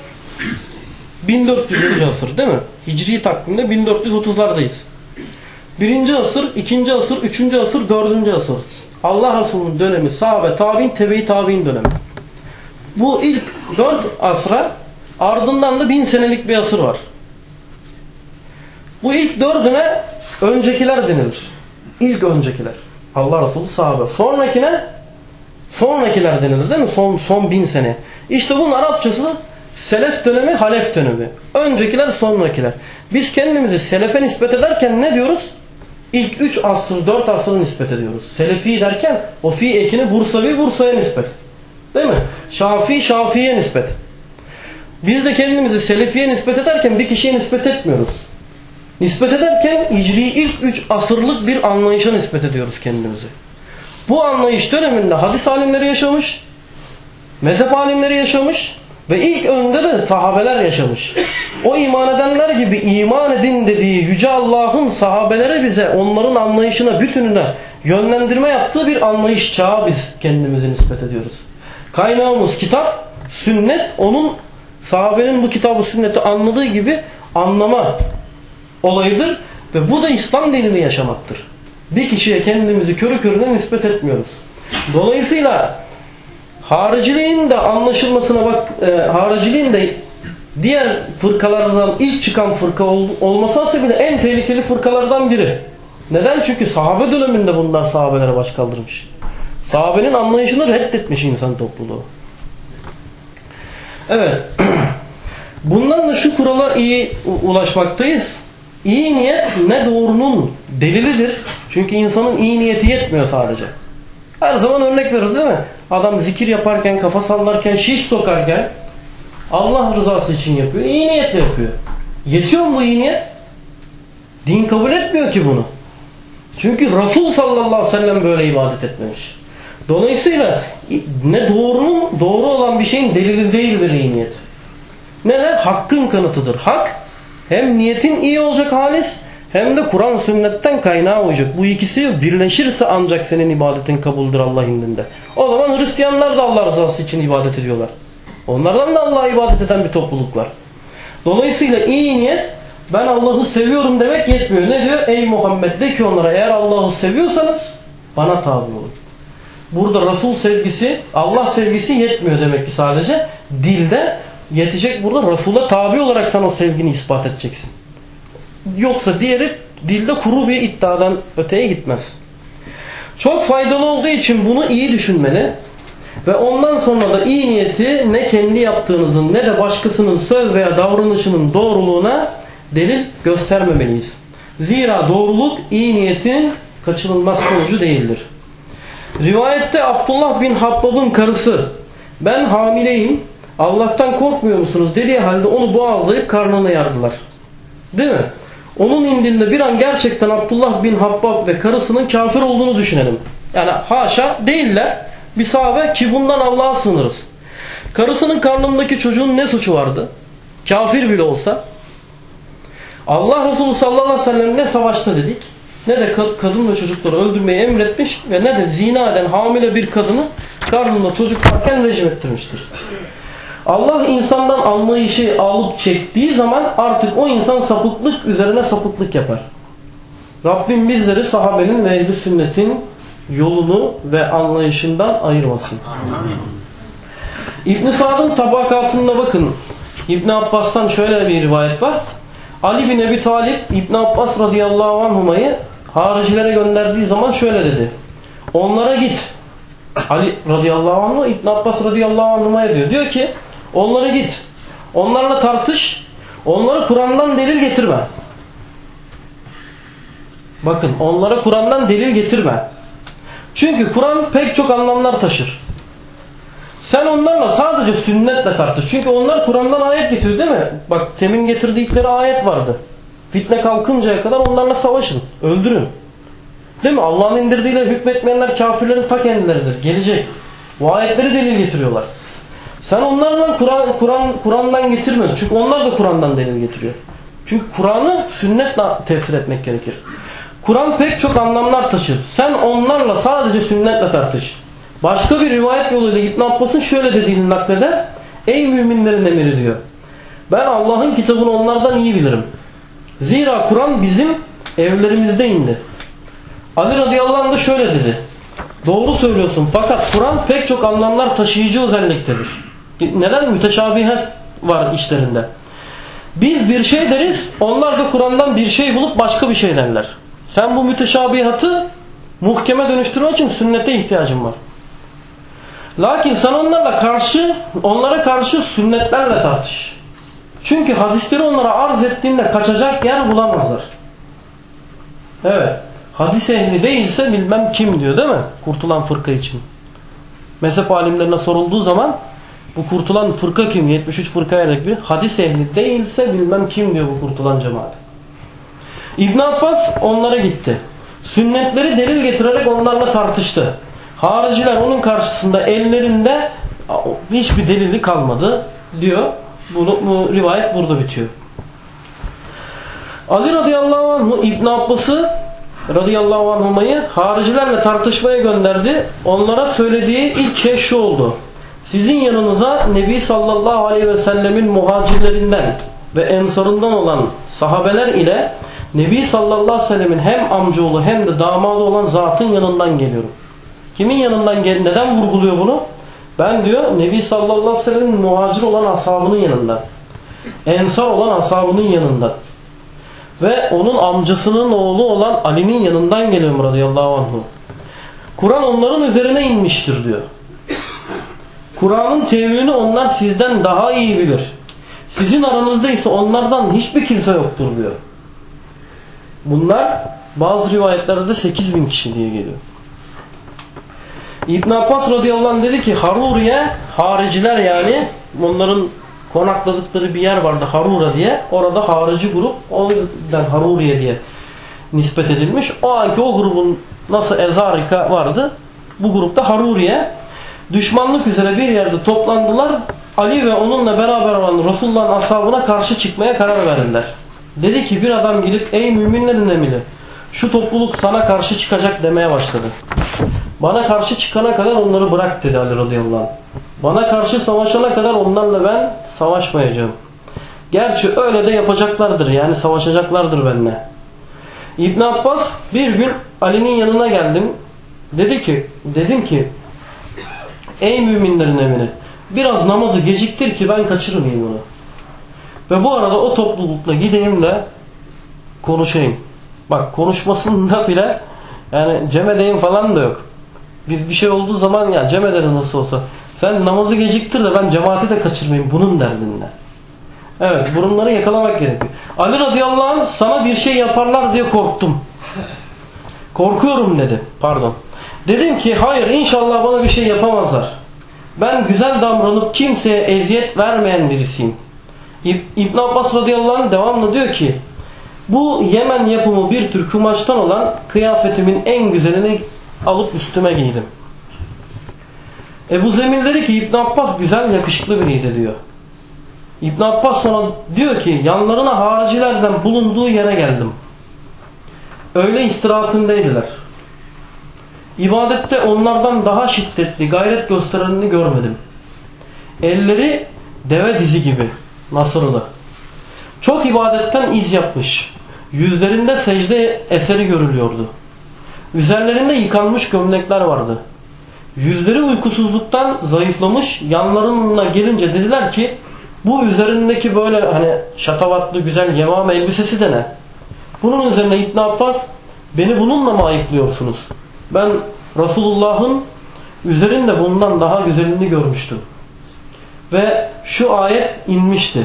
1400. asır değil mi? Hicri takvimde 1430'lardayız. 1. asır, 2. asır, 3. asır, 4. asır. Allah Resulü'nün dönemi, sahabe, tabi'in, tebe-i tabi'in dönemi. Bu ilk 4 asra ardından da 1000 senelik bir asır var. Bu ilk 4'üne öncekiler denilir. İlk öncekiler. Allah Resulü, sahabe. Sonrakine sonrakiler denilir değil mi? Son 1000 sene. İşte bunun Arapçası selef dönemi, halef dönemi. Öncekiler, sonrakiler. Biz kendimizi selefe nispet ederken ne diyoruz? İlk 3 asır, 4 asırı nispet ediyoruz. Selefi derken o fi ekini Bursavi, Bursa'ya nispet. Değil mi? Şafii, Şafii'ye nispet. Biz de kendimizi selefiye nispet ederken bir kişiye nispet etmiyoruz. Nispet ederken hicri ilk 3 asırlık bir anlayışa nispet ediyoruz kendimizi. Bu anlayış döneminde hadis alimleri yaşamış, mezhep alimleri yaşamış ve ilk önde de sahabeler yaşamış. O iman edenler gibi iman edin dediği Yüce Allah'ın sahabelere bize onların anlayışına, bütününe yönlendirme yaptığı bir anlayış çağı biz kendimizi nispet ediyoruz. Kaynağımız kitap, sünnet, onun sahabenin bu kitabı sünneti anladığı gibi anlama olayıdır ve bu da İslam dinini yaşamaktır. Bir kişiye kendimizi körü körüne nispet etmiyoruz. Dolayısıyla hariciliğin de anlaşılmasına hariciliğin de diğer fırkalardan ilk çıkan fırka olması bile en tehlikeli fırkalardan biri. Neden? Çünkü sahabe döneminde bunlar sahabelere baş kaldırmış. Sahabenin anlayışını reddetmiş insan topluluğu. Evet. Bundan da şu kurala iyi ulaşmaktayız. İyi niyet ne doğrunun delilidir. Çünkü insanın iyi niyeti yetmiyor sadece. Her zaman örnek veririz değil mi? Adam zikir yaparken, kafa sallarken, şiş sokarken Allah rızası için yapıyor. İyi niyetle yapıyor. Yetiyor mu bu iyi niyet? Din kabul etmiyor ki bunu. Çünkü Resul sallallahu aleyhi ve sellem böyle ibadet etmemiş. Dolayısıyla ne doğrunun, doğru olan bir şeyin delili değildir iyi niyet. Neden? Hakkın kanıtıdır. Hak hem niyetin iyi olacak halis hem de Kur'an sünnetten kaynağı olacak. Bu ikisi birleşirse ancak senin ibadetin kabuldür Allah indinde. O zaman Hristiyanlar da Allah rızası için ibadet ediyorlar. Onlardan da Allah'a ibadet eden bir topluluk var. Dolayısıyla iyi niyet ben Allah'ı seviyorum demek yetmiyor. Ne diyor? Ey Muhammed de ki onlara eğer Allah'ı seviyorsanız bana tabi olun. Burada Resul sevgisi, Allah sevgisi yetmiyor demek ki sadece. Dilde yetecek, burada Resul'e tabi olarak sen o sevgini ispat edeceksin. Yoksa diğeri dilde kuru bir iddiadan öteye gitmez. Çok faydalı olduğu için bunu iyi düşünmeli ve ondan sonra da iyi niyeti ne kendi yaptığınızın ne de başkasının söz veya davranışının doğruluğuna delil göstermemeliyiz. Zira doğruluk iyi niyetin kaçınılmaz sonucu değildir. Rivayette Abdullah bin Habbab'ın karısı ben hamileyim Allah'tan korkmuyor musunuz dediği halde onu boğazlayıp karnına yardılar. Değil mi? Onun indinde bir an gerçekten Abdullah bin Habbab ve karısının kafir olduğunu düşünelim. Yani haşa değiller. Bir sahabe ki bundan Allah'a sığınırız. Karısının karnındaki çocuğun ne suçu vardı? Kafir bile olsa. Allah Resulü sallallahu aleyhi ve sellem ne savaşta dedik, ne de kadın ve çocukları öldürmeyi emretmiş ve ne de zina eden hamile bir kadını karnında çocuk varken rejim ettirmiştir. Allah insandan anlayışı alıp çektiği zaman artık o insan sapıklık üzerine sapıklık yapar. Rabbim bizleri sahabenin ve ehl-i sünnetin yolunu ve anlayışından ayırmasın. İbn-i Sa'd'ın tabakatında bakın. İbn Abbas'tan şöyle bir rivayet var. Ali bin Ebi Talib İbn Abbas radıyallahu anhuma'yı haricilere gönderdiği zaman şöyle dedi. Onlara git. Ali radıyallahu anh'a İbn Abbas radıyallahu anhuma'ya diyor. Diyor ki onlara git. Onlarla tartış. Onlara Kur'an'dan delil getirme. Bakın, onlara Kur'an'dan delil getirme. Çünkü Kur'an pek çok anlamlar taşır. Sen onlarla sadece sünnetle tartış. Çünkü onlar Kur'an'dan ayet getiriyor değil mi? Bak, temin getirdikleri ayet vardı. Fitne kalkıncaya kadar onlarla savaşın. Öldürün. Değil mi? Allah'ın indirdiğiyle hükmetmeyenler kafirlerin ta kendileridir. Gelecek. Bu ayetleri delil getiriyorlar. Sen onlarla Kur'an'dan getirme. Çünkü onlar da Kur'an'dan delil getiriyor. Çünkü Kur'an'ı sünnetle tefsir etmek gerekir. Kur'an pek çok anlamlar taşır. Sen onlarla sadece sünnetle tartış. Başka bir rivayet yoluyla İbn Abbas'ın şöyle dediğini nakleder. Ey müminlerin emiri diyor. Ben Allah'ın kitabını onlardan iyi bilirim. Zira Kur'an bizim evlerimizde indi. Ali radıyallahu anh da şöyle dedi. Doğru söylüyorsun fakat Kur'an pek çok anlamlar taşıyıcı özelliktedir. Neden? Müteşabihat var içlerinde. Biz bir şey deriz, onlar da Kur'an'dan bir şey bulup başka bir şey derler. Sen bu müteşabihatı muhkeme dönüştürmek için sünnete ihtiyacın var. Lakin sen onlara karşı sünnetlerle tartış. Çünkü hadisleri onlara arz ettiğinde kaçacak yer bulamazlar. Evet. Hadis ehli değilse bilmem kim diyor değil mi? Kurtulan fırka için. Mezhep alimlerine sorulduğu zaman bu kurtulan fırka kim? 73 fırkaya dek bir. Hadis ehli değilse bilmem kim diyor bu kurtulan cemaat. İbn Abbas onlara gitti. Sünnetleri delil getirerek onlarla tartıştı. Hariciler onun karşısında ellerinde hiçbir delili kalmadı diyor. Bu rivayet burada bitiyor. Ali radıyallahu anh İbn Abbas'ı radıyallahu anh'ı haricilerle tartışmaya gönderdi. Onlara söylediği ilk şey şu oldu. Sizin yanınıza Nebi sallallahu aleyhi ve sellemin muhacirlerinden ve ensarından olan sahabeler ile Nebi sallallahu aleyhi ve sellemin hem amcaoğlu hem de damadı olan zatın yanından geliyorum. Kimin yanından geliyor? Neden vurguluyor bunu? Ben diyor Nebi sallallahu aleyhi ve sellemin muhacir olan ashabının yanında. Ensar olan ashabının yanında. Ve onun amcasının oğlu olan Ali'nin yanından geliyorum radıyallahu anh. Kur'an onların üzerine inmiştir diyor. Kur'an'ın tevilini onlar sizden daha iyi bilir. Sizin aranızda ise onlardan hiçbir kimse yoktur diyor. Bunlar bazı rivayetlerde de 8.000 kişi diye geliyor. İbn Abbas radıyallahu anh dedi ki Haruriye, hariciler yani onların konakladıkları bir yer vardı Harura diye. Orada harici grup, o yüzden Haruriye diye nispet edilmiş. O anki o grubun nasıl Ezarika vardı, bu grupta Haruriye. Düşmanlık üzere bir yerde toplandılar. Ali ve onunla beraber olan Resulullah'ın ashabına karşı çıkmaya karar verdiler. Dedi ki bir adam gelip ey müminlerin emiri, şu topluluk sana karşı çıkacak demeye başladı. Bana karşı çıkana kadar onları bırak dedi Ali radıyallahu anh. Bana karşı savaşana kadar onlarla ben savaşmayacağım. Gerçi öyle de yapacaklardır, yani savaşacaklardır benimle. İbn Abbas bir gün Ali'nin yanına geldim. Dedim ki ey müminlerin emiri, biraz namazı geciktir ki ben kaçırmayayım onu. Ve bu arada o toplulukla gideyim de konuşayım. Bak, konuşmasında bile yani cem edeyim falan da yok. Biz bir şey olduğu zaman ya cem ederiz nasıl olsa. Sen namazı geciktir de ben cemaati de kaçırmayayım bunun derdinde. Evet, burunları yakalamak gerekiyor. Ali radıyallahu anh sana bir şey yaparlar diye korktum. Korkuyorum dedi. Pardon. Dedim ki hayır, inşallah bana bir şey yapamazlar. Ben güzel davranıp kimseye eziyet vermeyen birisiyim. İbn Abbas radıyallahu anh devamlı diyor ki bu Yemen yapımı bir tür kumaştan olan kıyafetimin en güzelini alıp üstüme giydim. Ebu Zemil dedi ki İbn Abbas güzel yakışıklı biriydi diyor. İbn Abbas sonra diyor ki yanlarına haricilerden bulunduğu yere geldim. Öğle istirahatindeydiler. İbadette onlardan daha şiddetli gayret gösterenini görmedim. Elleri deve dizi gibi nasırlı. Çok ibadetten iz yapmış. Yüzlerinde secde eseri görülüyordu. Üzerlerinde yıkanmış gömlekler vardı. Yüzleri uykusuzluktan zayıflamış, yanlarına gelince dediler ki bu üzerindeki böyle hani şatavatlı güzel yemame elbisesi de ne? Bunun üzerine İbn Abbas beni bununla mı ayıplıyorsunuz? Ben Resulullah'ın üzerinde bundan daha güzelini görmüştüm. Ve şu ayet inmişti.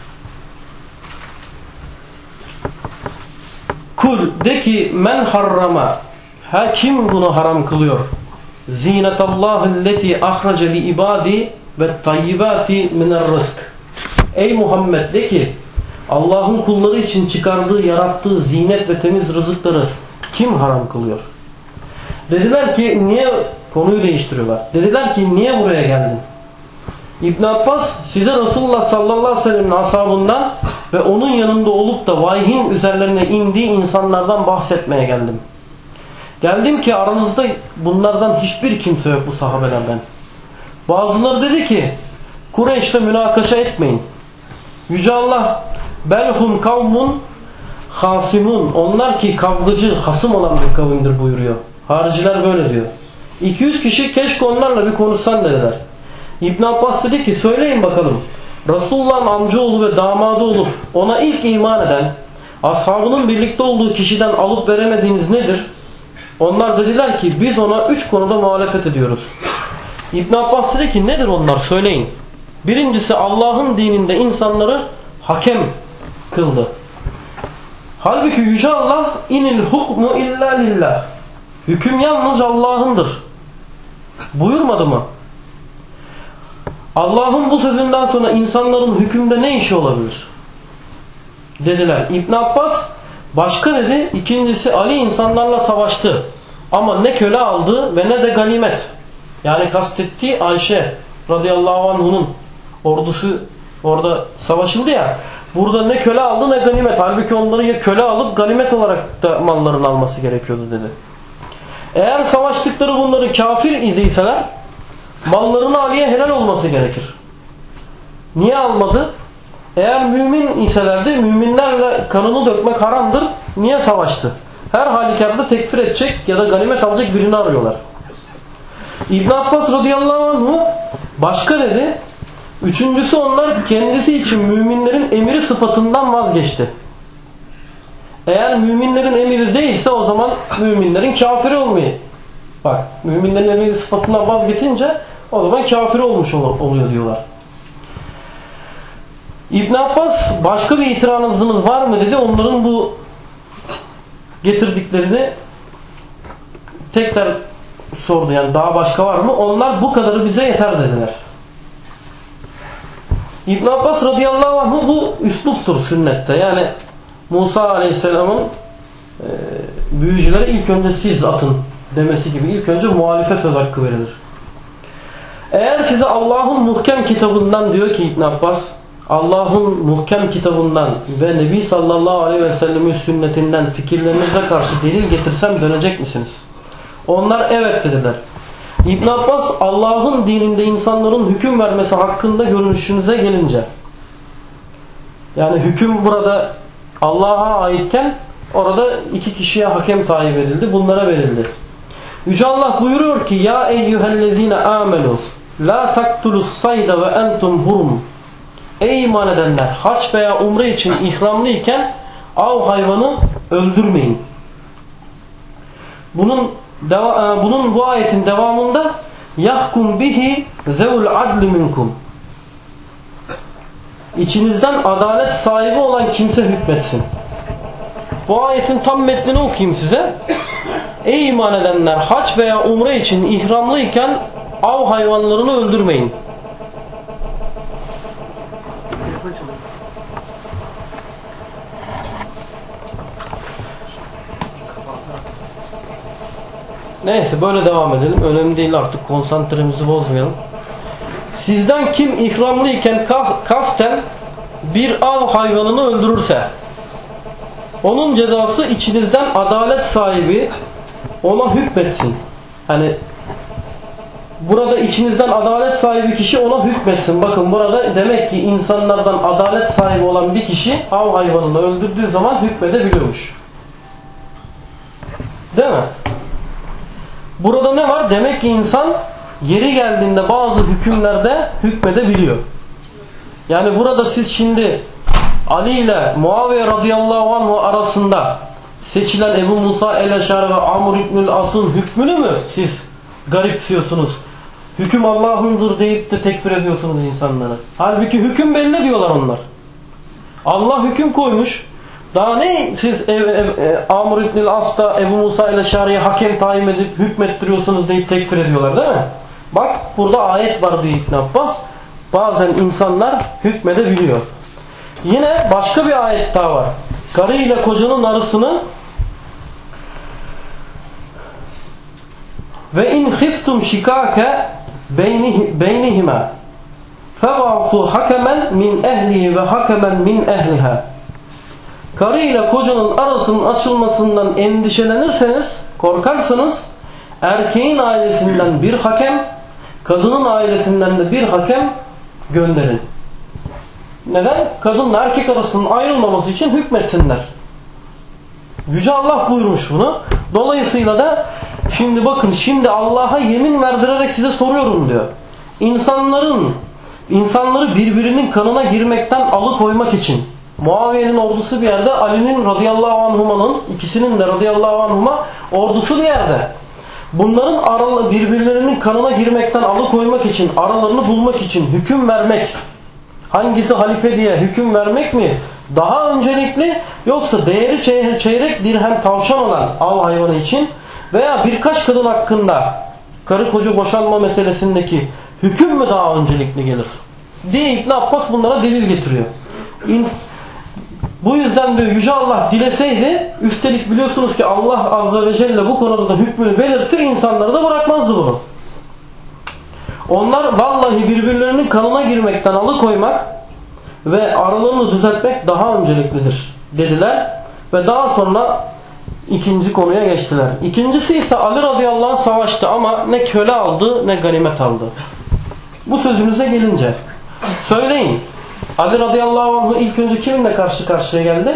Kul de ki men harrama, ha kim bunu haram kılıyor? Zinetallahilleti ahrace li ibadi ve tayyibati minel rızk. Ey Muhammed de ki Allah'ın kulları için çıkardığı, yarattığı zinet ve temiz rızıkları kim haram kılıyor? Dediler ki niye, konuyu değiştiriyorlar. Dediler ki niye buraya geldin? İbn Abbas size Resulullah sallallahu aleyhi ve sellem'in ashabından ve onun yanında olup da vahyin üzerlerine indiği insanlardan bahsetmeye geldim. Geldim ki aranızda bunlardan hiçbir kimse yok, bu sahabelerden. Bazıları dedi ki Kureyş'te münakaşa etmeyin. Yüce Allah belhum kavmun hasimun, onlar ki kavgacı, hasım olan bir kavimdir buyuruyor. Hariciler böyle diyor. 200 kişi keşke onlarla bir konuşsan dediler. İbn Abbas dedi ki söyleyin bakalım, Resulullah'ın amcaoğlu ve damadı olup ona ilk iman eden ashabının birlikte olduğu kişiden alıp veremediğiniz nedir? Onlar dediler ki biz ona 3 konuda muhalefet ediyoruz. İbn Abbas dedi ki nedir onlar, söyleyin. Birincisi Allah'ın dininde insanları hakem kıldı. Halbuki Yüce Allah inil hukmu illa lillah, hüküm yalnız Allah'ındır buyurmadı mı? Allah'ın bu sözünden sonra insanların hükümde ne işi olabilir? Dediler. İbn Abbas başka dedi. İkincisi Ali insanlarla savaştı. Ama ne köle aldı ve ne de ganimet. Yani kastettiği Ayşe radıyallahu anh'unun ordusu orada savaşıldı ya. Burada ne köle aldı ne ganimet. Halbuki onları ya köle alıp ganimet olarak da mallarını alması gerekiyordu dedi. Eğer savaştıkları bunları kafir idiyseler mallarını Ali'ye helal olması gerekir. Niye almadı? Eğer mümin iselerdi müminlerle kanını dökmek haramdır. Niye savaştı? Her halükarda tekfir edecek ya da ganimet alacak birini arıyorlar. İbn Abbas radıyallahu anh başka dedi. Üçüncüsü onlar kendisi için müminlerin emiri sıfatından vazgeçti. Eğer müminlerin emiri değilse o zaman müminlerin kafiri olmuyor. Bak, müminlerin emiri sıfatından vazgeçince o zaman kafir olmuş oluyor diyorlar. İbn Abbas başka bir itirazınız var mı dedi. Onların bu getirdiklerini tekrar sordu. Yani daha başka var mı? Onlar bu kadarı bize yeter dediler. İbn Abbas radıyallahu anh bu üsluptur sünnette. Yani Musa aleyhisselamın büyücülere ilk önce siz atın demesi gibi ilk önce muhalife söz hakkı verilir. Eğer size Allah'ın muhkem kitabından diyor ki İbn Abbas, Allah'ın muhkem kitabından ve Nebi sallallahu aleyhi ve sellemin sünnetinden fikirlerinize karşı delil getirsem dönecek misiniz? Onlar evet dediler. İbn Abbas Allah'ın dininde insanların hüküm vermesi hakkında görüşünüze gelince, yani hüküm burada Allah'a aitken orada 2 kişiye hakem tayin edildi, bunlara verildi. Yüce Allah buyuruyor ki ya eyyühellezine amenu la taktulus sayda ve entum hurum. Ey iman edenler, hac veya umre için ihramlı iken av hayvanı öldürmeyin. Bunun bu ayetin devamında yahkum bihi zevul adli minkum. İçinizden adalet sahibi olan kimse hükmetsin. Bu ayetin tam metnini okuyayım size. Ey iman edenler, hac veya umre için ihramlı iken av hayvanlarını öldürmeyin. Neyse böyle devam edelim. Önemli değil, artık konsantremizi bozmayalım. Sizden kim ihramlıyken kasten bir av hayvanını öldürürse onun cezası içinizden adalet sahibi ona hükmetsin. Hani burada içinizden adalet sahibi kişi ona hükmetsin. Bakın burada demek ki insanlardan adalet sahibi olan bir kişi av hayvanını öldürdüğü zaman hükmedebiliyormuş. Değil mi? Burada ne var? Demek ki insan yeri geldiğinde bazı hükümlerde hükmedebiliyor. Yani burada siz şimdi Ali ile Muaviye radıyallahu anh arasında seçilen Ebu Musa el-Eşari ve Amr ibn-ül As'ın hükmünü mü siz garipsiyorsunuz? Hüküm Allah'ındır deyip de tekfir ediyorsunuz insanları. Halbuki hüküm belli diyorlar onlar. Allah hüküm koymuş. Daha ne siz Amr ibn-ül As'ta Ebu Musa el-Eşari'ye hakem tayin edip hükmettiriyorsunuz deyip tekfir ediyorlar değil mi? Bak burada ayet var diyor İbn Abbas. Bazen insanlar hükmedebiliyor. Yine başka bir ayet daha var. Karı ile kocanın arasını ve in khiftum şikake beynihima feb'asu hakemen min ehlihi ve hakemen min ehliha. Karı ile kocanın arasının açılmasından endişelenirseniz, korkarsanız erkeğin ailesinden bir hakem, kadının ailesinden de bir hakem gönderin. Neden? Kadınla erkek arasının ayrılmaması için hükmetsinler. Yüce Allah buyurmuş bunu. Dolayısıyla da şimdi bakın, şimdi Allah'a yemin verdirerek size soruyorum diyor. İnsanları birbirinin kanına girmekten alıkoymak için Muaviye'nin ordusu bir yerde, Ali'nin radıyallahu anhuma'nın, ikisinin de radıyallahu anhuma ordusu bir yerde. Bunların birbirlerinin kanına girmekten alıkoymak için, aralarını bulmak için hüküm vermek, hangisi halife diye hüküm vermek mi daha öncelikli, yoksa değeri çeyrek dirhem tavşan olan av hayvanı için veya birkaç kadın hakkında karı koca boşanma meselesindeki hüküm mü daha öncelikli gelir diye İbn Abbas bunlara delil getiriyor. Bu yüzden diyor Yüce Allah dileseydi, üstelik biliyorsunuz ki Allah Azze ve Celle bu konuda da hükmünü belirtir, insanları da bırakmazdı bunu. Onlar vallahi birbirlerinin kanına girmekten alıkoymak ve aralarını düzeltmek daha önceliklidir dediler ve daha sonra ikinci konuya geçtiler. İkincisi ise Ali radıyallahu anh savaştı ama ne köle aldı ne ganimet aldı. Bu sözünüze gelince söyleyin, Ali radıyallahu anh ilk önce kiminle karşı karşıya geldi?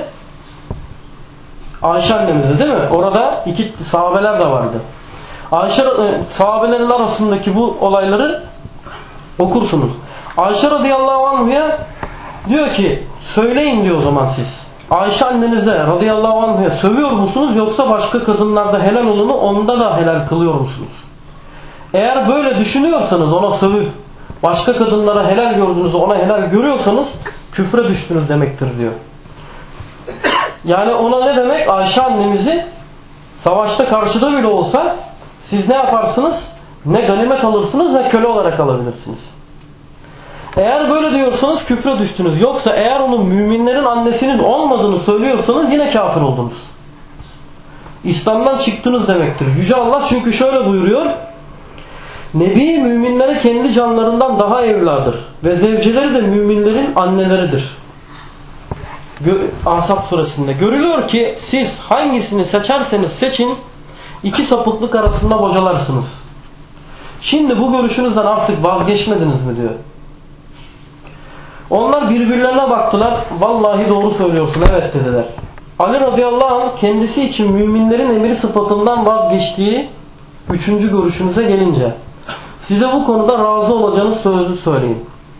Ayşe annemize değil mi? Orada iki sahabeler de vardı. Sahabelerin arasındaki bu olayları okursunuz. Ayşe radıyallahu anh'a diyor ki, söyleyin diyor o zaman siz. Ayşe annenize radıyallahu anh'a sövüyor musunuz, yoksa başka kadınlarda helal olanı onda da helal kılıyor musunuz? Eğer böyle düşünüyorsanız, ona sövüp başka kadınlara helal gördüğünüzü ona helal görüyorsanız küfre düştünüz demektir diyor. Yani ona ne demek? Ayşe annemizi savaşta karşıda bile olsa siz ne yaparsınız? Ne ganimet alırsınız ne köle olarak alabilirsiniz. Eğer böyle diyorsanız küfre düştünüz. Yoksa eğer onun müminlerin annesinin olmadığını söylüyorsanız yine kafir oldunuz. İslam'dan çıktınız demektir. Yüce Allah çünkü şöyle buyuruyor. Nebi müminlere kendi canlarından daha evladır ve zevceleri de müminlerin anneleridir. Ahzab suresinde görülüyor ki siz hangisini seçerseniz seçin iki sapıklık arasında bocalarsınız. Şimdi bu görüşünüzden artık vazgeçmediniz mi diyor. Onlar birbirlerine baktılar. Vallahi doğru söylüyorsun, evet dediler. Ali radıyallahu anh kendisi için müminlerin emiri sıfatından vazgeçtiği üçüncü görüşünüze gelince size bu konuda razı olacağınız sözü söyleyin.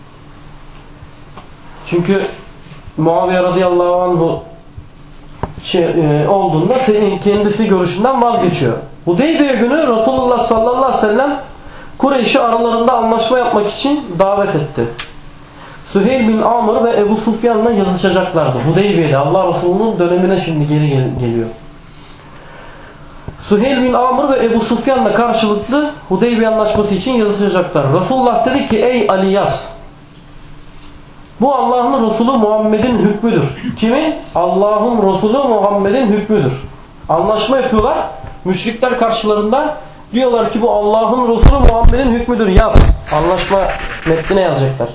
Çünkü Muaviye radıyallahu anh olduğunda kendisi görüşünden vazgeçiyor. Hudeybiye günü Resulullah sallallahu aleyhi ve sellem Kureyş'i aralarında anlaşma yapmak için davet etti. Süheyl bin Amr ve Ebu Sufyan'la yazışacaklardı. Hudeybiye'de, Allah Resulü'nün dönemine şimdi geri geliyor. Süheyl bin Amr ve Ebu Sufyan'la karşılıklı Hudeybiye anlaşması için yazışacaklar. Resulullah dedi ki, ey Ali yaz. Bu Allah'ın Resulü Muhammed'in hükmüdür. Kimin? Allah'ın Resulü Muhammed'in hükmüdür. Anlaşma yapıyorlar. Müşrikler karşılarında diyorlar ki bu Allah'ın Resulü Muhammed'in hükmüdür. Yaz. Anlaşma metnine yazacaklar.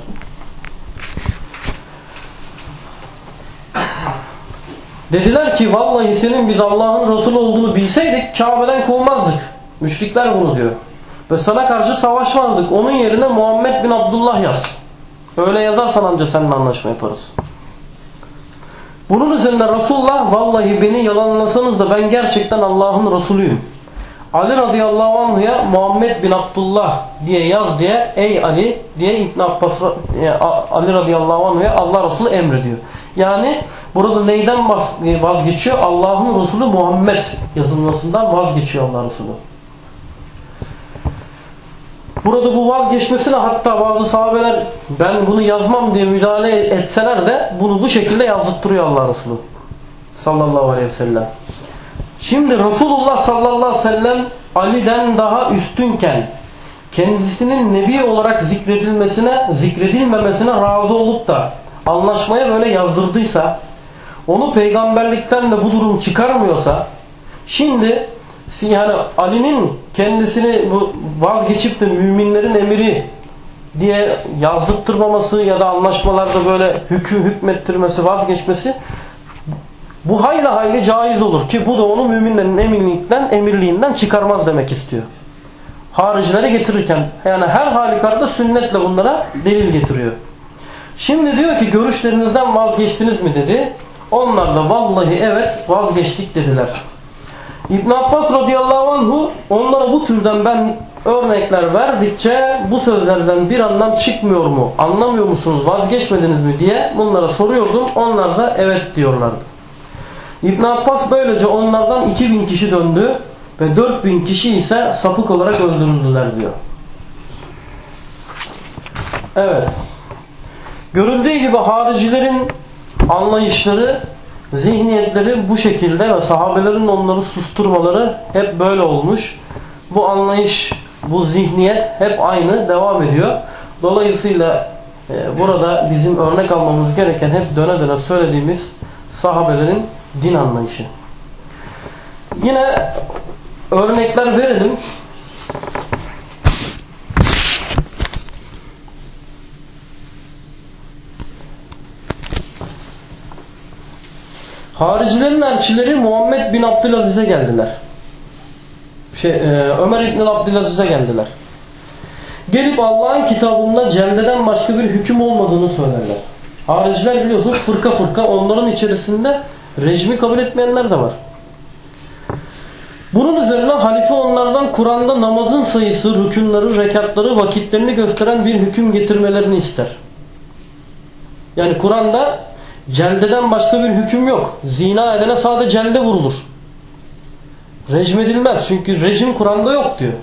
Dediler ki vallahi senin biz Allah'ın Resulü olduğunu bilseydik Kabe'den kovmazdık. Müşrikler bunu diyor. ve sana karşı savaşmazdık. Onun yerine Muhammed bin Abdullah yaz. Öyle yazarsan ancak seninle anlaşma yaparız. Bunun üzerine Resulullah, vallahi beni yalanlasanız da ben gerçekten Allah'ın Resulüyüm. Ali radıyallahu anh'a Muhammed bin Abdullah diye yaz diye, ey Ali diye İbn Abbas Ali radıyallahu anh'a Allah Resulü emrediyor. Yani burada neyden vazgeçiyor? Allah'ın Resulü Muhammed yazılmasından vazgeçiyor Allah Resulü. Burada bu vazgeçmesine hatta bazı sahabeler ben bunu yazmam diye müdahale etseler de bunu bu şekilde yazdırtıyor Allah Resulü sallallahu aleyhi ve sellem. Şimdi Resulullah sallallahu aleyhi ve sellem Ali'den daha üstünken kendisinin nebi olarak zikredilmemesine razı olup da anlaşmaya böyle yazdırdıysa, onu peygamberlikten de bu durum çıkarmıyorsa, şimdi yani Ali'nin kendisini vazgeçip de müminlerin emiri diye yazdırtmaması ya da anlaşmalarda böyle hükmettirmesi, vazgeçmesi bu hayli caiz olur ki bu da onu müminlerin emirliğinden çıkarmaz demek istiyor. Haricilere getirirken yani her halükarda sünnetle bunlara delil getiriyor. Şimdi diyor ki görüşlerinizden vazgeçtiniz mi dedi. Onlar da vallahi evet vazgeçtik dediler. İbn Abbas radıyallahu anhu onlara bu türden ben örnekler verdikçe bu sözlerden bir anlam çıkmıyor mu? Anlamıyor musunuz? Vazgeçmediniz mi diye bunlara soruyordum. Onlar da evet diyorlardı. İbn Abbas böylece onlardan 2000 kişi döndü ve 4000 kişi ise sapık olarak öldürüldüler diyor. Evet. Görüldüğü gibi haricilerin anlayışları, zihniyetleri bu şekilde ve sahabelerin onları susturmaları hep böyle olmuş. Bu anlayış, bu zihniyet hep aynı devam ediyor. Dolayısıyla burada bizim örnek almamız gereken hep döne döne söylediğimiz sahabelerin din anlayışı. Yine örnekler verelim. Haricilerin elçileri Muhammed bin Abdülaziz'e geldiler. Ömer İbn Abdülaziz'e geldiler. Gelip Allah'ın kitabında celdeden başka bir hüküm olmadığını söylerler. Hariciler biliyorsunuz fırka fırka, onların içerisinde rejimi kabul etmeyenler de var. Bunun üzerine halife onlardan Kur'an'da namazın sayısı, rükünleri, rekatları, vakitlerini gösteren bir hüküm getirmelerini ister. Yani Kur'an'da celdeden başka bir hüküm yok. Zina edene sadece celde vurulur. Rejim edilmez. Çünkü rejim Kur'an'da yok diyor.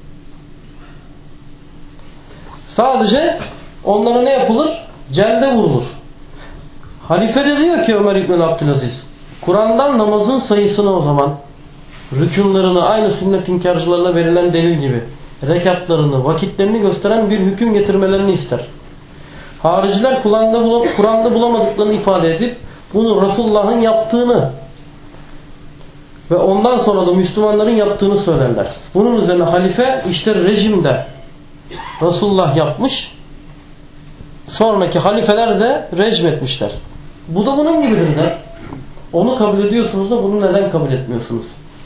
Sadece onlara ne yapılır? Celde vurulur. Halife de diyor ki Ömer İbn Abdülaziz, Kur'an'dan namazın sayısını o zaman, rükünlerini aynı sünnet inkarcılarına verilen delil gibi, rekatlarını, vakitlerini gösteren bir hüküm getirmelerini ister. Hariciler Kur'an'da bulamadıklarını ifade edip bunu Resulullah'ın yaptığını ve ondan sonra da Müslümanların yaptığını söylerler. Bunun üzerine halife işte rejimde Resulullah yapmış, sonraki halifeler de rejim etmişler. Bu da bunun gibidir de. Onu kabul ediyorsunuz da bunu neden kabul etmiyorsunuz?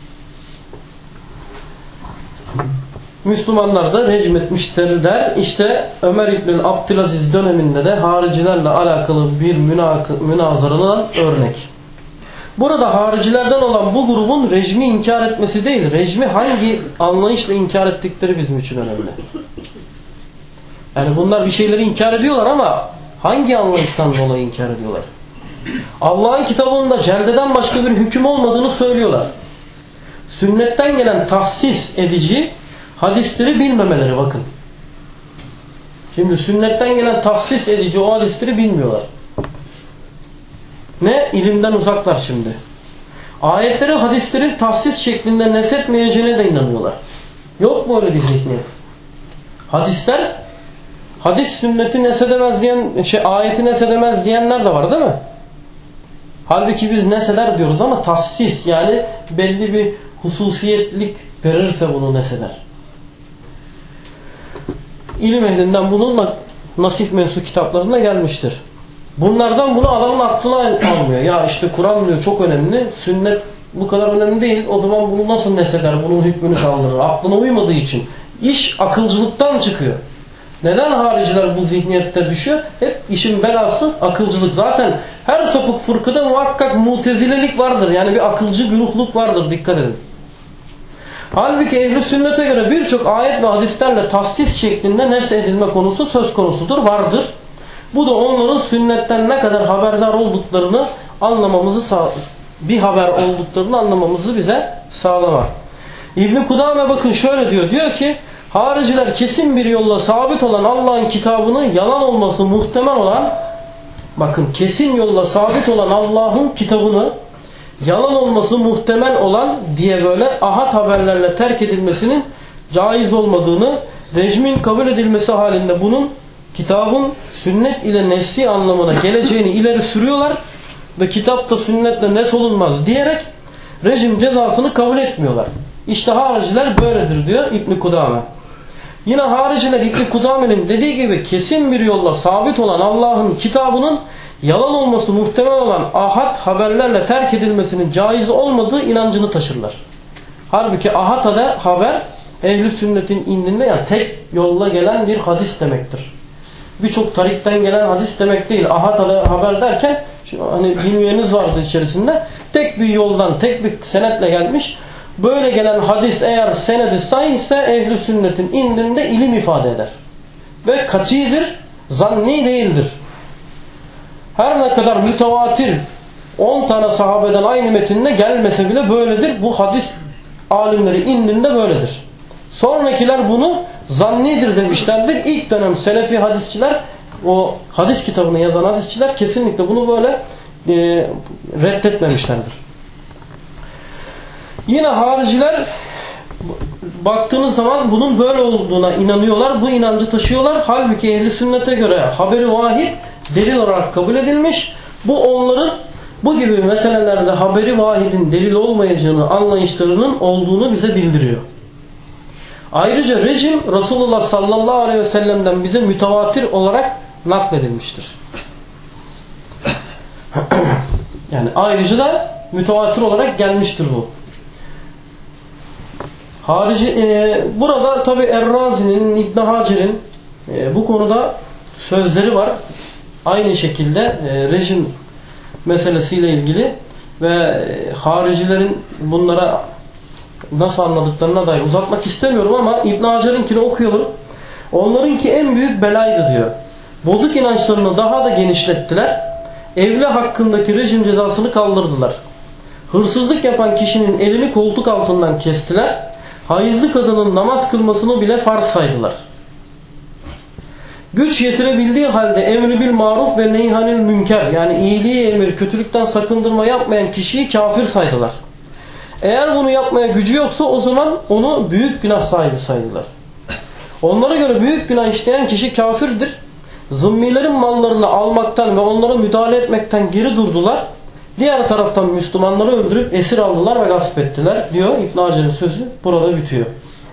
Müslümanlar da rejim etmiştir der. İşte Ömer İbn Abdülaziz döneminde de haricilerle alakalı bir münazaranın örnek. Burada haricilerden olan bu grubun rejimi inkar etmesi değil, rejimi hangi anlayışla inkar ettikleri bizim için önemli. Yani bunlar bir şeyleri inkar ediyorlar ama hangi anlayıştan dolayı inkar ediyorlar? Allah'ın kitabında celdeden başka bir hüküm olmadığını söylüyorlar. Sünnetten gelen tahsis edici hadisleri bilmemeleri, bakın. Şimdi sünnetten gelen tahsis edici o hadisleri bilmiyorlar. Ne? İlimden uzaklar şimdi. Ayetleri hadislerin tahsis şeklinde nesetmeyeceğine de inanıyorlar. Yok mu öyle bir zihniyet? Hadisler, hadis sünneti nesedemez diyen, ayeti nesedemez diyenler de var değil mi? Halbuki biz neseder diyoruz ama tahsis, yani belli bir hususiyetlik verirse bunu neseder. İlim ehlinden bunun nasih mensup kitaplarına gelmiştir. Bunlardan bunu adamın aklına almıyor. Ya işte Kur'an diyor çok önemli, sünnet bu kadar önemli değil. O zaman bunu nasıl neseder, bunun hükmünü kaldırır. Aklına uymadığı için İş akılcılıktan çıkıyor. Neden hariciler bu zihniyette düşüyor? Hep işin belası akılcılık. Zaten her sapık fırkada muhakkak mutezilelik vardır. Yani bir akılcı güruhluk vardır. Dikkat edin. Halbuki ehl-i sünnete göre birçok ayet ve hadislerle tahsis şeklinde nesedilme konusu söz konusudur, vardır. Bu da onların sünnetten ne kadar haberdar olduklarını anlamamızı bir haber olduklarını anlamamızı bize sağlamar. İbn-i Kudame bakın şöyle diyor. Diyor ki hariciler kesin bir yolla sabit olan Allah'ın kitabını yalan olması muhtemel olan, bakın kesin yolla sabit olan Allah'ın kitabını yalan olması muhtemel olan diye böyle ahad haberlerle terk edilmesinin caiz olmadığını, rejmin kabul edilmesi halinde bunun kitabın sünnet ile nesli anlamına geleceğini ileri sürüyorlar ve kitapta sünnetle nesolunmaz diyerek rejim cezasını kabul etmiyorlar. İşte hariciler böyledir diyor İbn Kudame. Yine hariciler İbn Kudame'nin dediği gibi kesin bir yolla sabit olan Allah'ın kitabının yalan olması muhtemel olan ahad haberlerle terk edilmesinin caiz olmadığı inancını taşırlar. Halbuki ahad haber ehl-i sünnetin indinde, yani tek yolla gelen bir hadis demektir. Birçok tarikten gelen hadis demek değil. Ahad haber derken hani bilmeyeniniz vardı içerisinde. Tek bir yoldan, tek bir senetle gelmiş. Böyle gelen hadis eğer senedi sahih ise ehl-i sünnetin indinde ilim ifade eder. Ve katidir, zanni değildir. Her ne kadar mütevatir 10 tane sahabeden aynı metinde gelmese bile böyledir. Bu hadis alimleri indinde böyledir. Sonrakiler bunu zannidir demişlerdir. İlk dönem Selefi hadisçiler, o hadis kitabını yazan hadisçiler kesinlikle bunu böyle reddetmemişlerdir. Yine hariciler baktığınız zaman bunun böyle olduğuna inanıyorlar. Bu inancı taşıyorlar. Halbuki ehl-i sünnete göre haberi vahid delil olarak kabul edilmiş. Bu onların bu gibi meselelerde haberi vahidin delil olmayacağını anlayışlarının olduğunu bize bildiriyor. Ayrıca rejim Resulullah sallallahu aleyhi ve sellem'den bize mütevatir olarak nakledilmiştir. Yani ayrıca da mütevatir olarak gelmiştir bu. Burada tabi Er-Razi'nin, İbn Hacer'in bu konuda sözleri var. Aynı şekilde rejim meselesiyle ilgili ve haricilerin bunlara nasıl anladıklarına dair uzatmak istemiyorum ama İbn Hacer'inkini okuyalım. Onlarınki en büyük belaydı diyor. Bozuk inançlarını daha da genişlettiler. Evli hakkındaki rejim cezasını kaldırdılar. Hırsızlık yapan kişinin elini koltuk altından kestiler. Hayızlı kadının namaz kılmasını bile farz saydılar. Güç yetirebildiği halde emri bil maruf ve neyhanil münker, yani iyiliği emir, kötülükten sakındırma yapmayan kişiyi kafir saydılar. Eğer bunu yapmaya gücü yoksa o zaman onu büyük günah sahibi saydılar. Onlara göre büyük günah işleyen kişi kafirdir. Zımmilerin mallarını almaktan ve onlara müdahale etmekten geri durdular. Diğer taraftan Müslümanları öldürüp esir aldılar ve gasp ettiler diyor. İbn Hacer'in sözü burada bitiyor.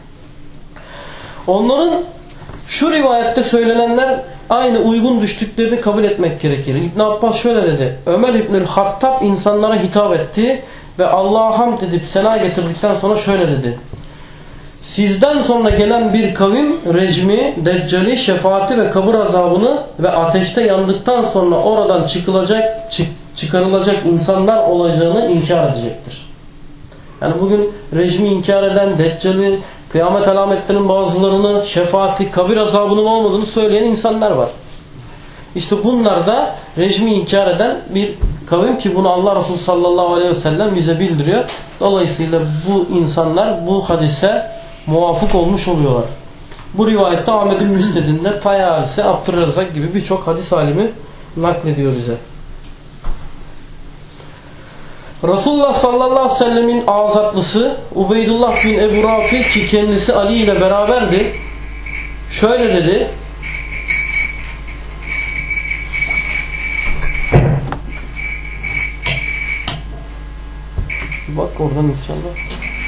Onların şu rivayette söylenenler aynı uygun düştüklerini kabul etmek gerekir. İbn Abbas şöyle dedi. Ömer İbnül Hattab insanlara hitap etti ve Allah'a hamd edip sena getirdikten sonra şöyle dedi. Sizden sonra gelen bir kavim rejimi, deccali, şefaati ve kabir azabını ve ateşte yandıktan sonra oradan çıkarılacak insanlar olacağını inkar edecektir. Yani bugün rejimi inkar eden, deccali, kıyamet alametlerinin bazılarını, şefaati, kabir azabının olmadığını söyleyen insanlar var. İşte bunlar da rejimi inkar eden bir kavim ki bunu Allah Resulü sallallahu aleyhi ve sellem bize bildiriyor. Dolayısıyla bu insanlar bu hadise muvafık olmuş oluyorlar. Bu rivayette Ahmed-ül Müstedin'de Tayalisi, Abdurrezzak gibi birçok hadis alimi naklediyor bize. Resulullah sallallahu aleyhi ve sellemin azatlısı Ubeydullah bin Ebu Rafi ki kendisi Ali ile beraberdi. Şöyle dedi. Bak oradan inşallah.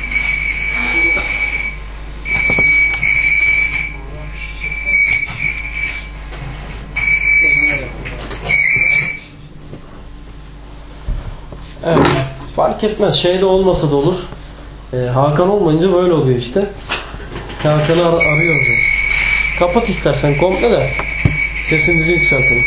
Evet, fark etmez. Şeyde olmasa da olur. Hakan olmayınca böyle oluyor işte. Hakan'ı arıyoruz. Kapat istersen komple de sesimizi yükseltelim.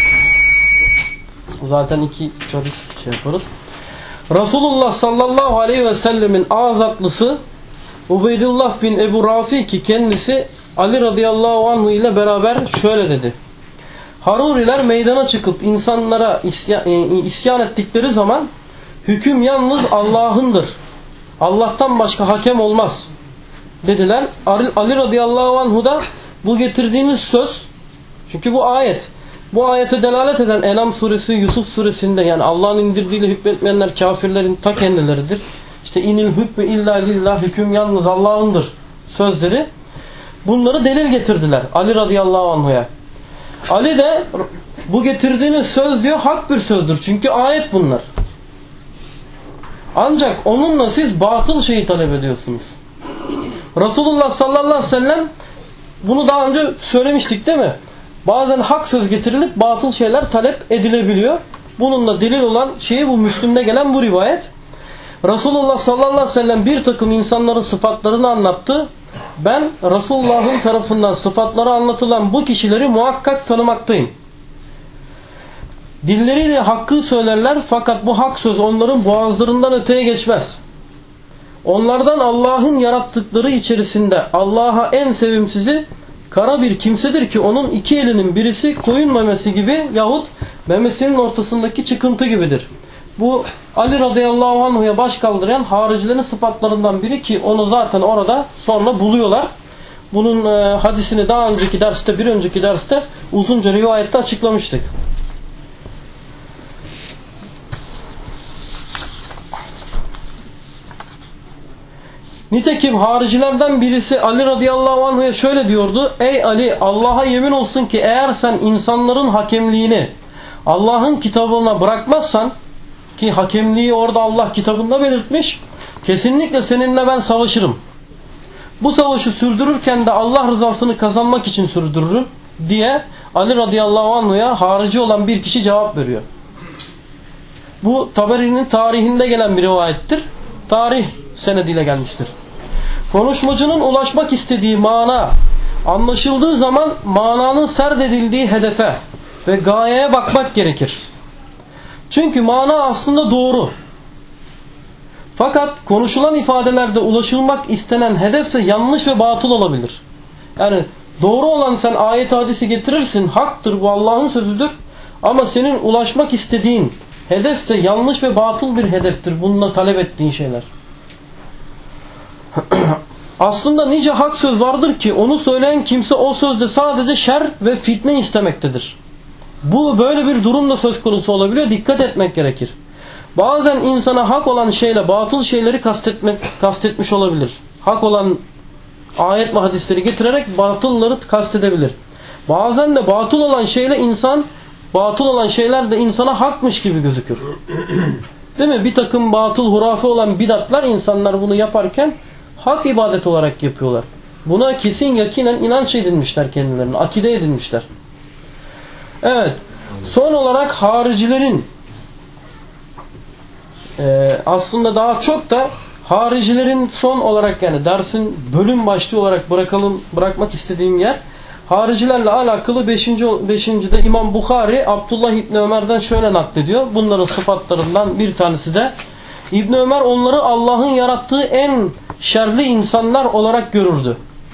Zaten 2-3 hadis şey yaparız. Resulullah sallallahu aleyhi ve sellemin azatlısı Ubeydullah bin Ebu Rafi ki kendisi Ali radıyallahu anh ile beraber şöyle dedi. Haruriler meydana çıkıp insanlara isyan ettikleri zaman hüküm yalnız Allah'ındır. Allah'tan başka hakem olmaz dediler. Ali radıyallahu anhu da bu getirdiğiniz söz, çünkü bu ayet, bu ayete delalet eden Enam suresi, Yusuf suresinde, yani Allah'ın indirdiğiyle hükmetmeyenler kafirlerin ta kendileridir. İşte inil hükmü illa lillah, hüküm yalnız Allah'ındır sözleri. Bunları delil getirdiler Ali radıyallahu anhu'ya. Ali de bu getirdiğiniz söz diyor hak bir sözdür. Çünkü ayet bunlar. Ancak onunla siz batıl şeyi talep ediyorsunuz. Resulullah sallallahu aleyhi ve sellem bunu daha önce söylemiştik değil mi? Bazen hak söz getirilip batıl şeyler talep edilebiliyor. Bununla delil olan şeyi bu Müslim'de gelen bu rivayet. Resulullah sallallahu aleyhi ve sellem bir takım insanların sıfatlarını anlattı. Ben Resulullah'ın tarafından sıfatları anlatılan bu kişileri muhakkak tanımaktayım. Dilleriyle hakkı söylerler fakat bu hak söz onların boğazlarından öteye geçmez. Onlardan Allah'ın yarattıkları içerisinde Allah'a en sevimsizi kara bir kimsedir ki onun iki elinin birisi koyun memesi gibi yahut memesinin ortasındaki çıkıntı gibidir. Bu Ali radıyallahu anh'a baş kaldıran haricilerin sıfatlarından biri ki onu zaten orada sonra buluyorlar. Bunun hadisini daha önceki derste, bir önceki derste uzunca rivayette açıklamıştık. Nitekim haricilerden birisi Ali radıyallahu anh'a şöyle diyordu. Ey Ali, Allah'a yemin olsun ki eğer sen insanların hakemliğini Allah'ın kitabına bırakmazsan, ki hakemliği orada Allah kitabında belirtmiş, kesinlikle seninle ben savaşırım. Bu savaşı sürdürürken de Allah rızasını kazanmak için sürdürürüm diye Ali radıyallahu anh'a harici olan bir kişi cevap veriyor. Bu Taberi'nin tarihinde gelen bir rivayettir. Tarih senediyle gelmiştir. Konuşmacının ulaşmak istediği mana anlaşıldığı zaman mananın serdedildiği hedefe ve gayeye bakmak gerekir. Çünkü mana aslında doğru. Fakat konuşulan ifadelerde ulaşılmak istenen hedefse yanlış ve batıl olabilir. Yani doğru olan sen ayet hadisi getirirsin, haktır, bu Allah'ın sözüdür. Ama senin ulaşmak istediğin hedefse yanlış ve batıl bir hedeftir bununla talep ettiğin şeyler. Aslında nice hak söz vardır ki onu söyleyen kimse o sözde sadece şer ve fitne istemektedir. Bu böyle bir durumda söz konusu olabiliyor. Dikkat etmek gerekir. Bazen insana hak olan şeyle batıl şeyleri kastetmiş olabilir. Hak olan ayet ve hadisleri getirerek batılları kastedebilir. Bazen de batıl olan şeyler de insana hakmış gibi gözükür. Değil mi? Bir takım batıl hurafe olan bidatlar, insanlar bunu yaparken hak ibadet olarak yapıyorlar. Buna kesin yakinen inanç edinmişler kendilerine. Akide edinmişler. Evet. Son olarak haricilerin aslında daha çok da haricilerin son olarak, yani dersin bölüm başlığı olarak bırakmak istediğim yer haricilerle alakalı 5.'de İmam Bukhari Abdullah İbni Ömer'den şöyle naklediyor. Bunların sıfatlarından bir tanesi de İbni Ömer onları Allah'ın yarattığı en şerli insanlar olarak görürdü.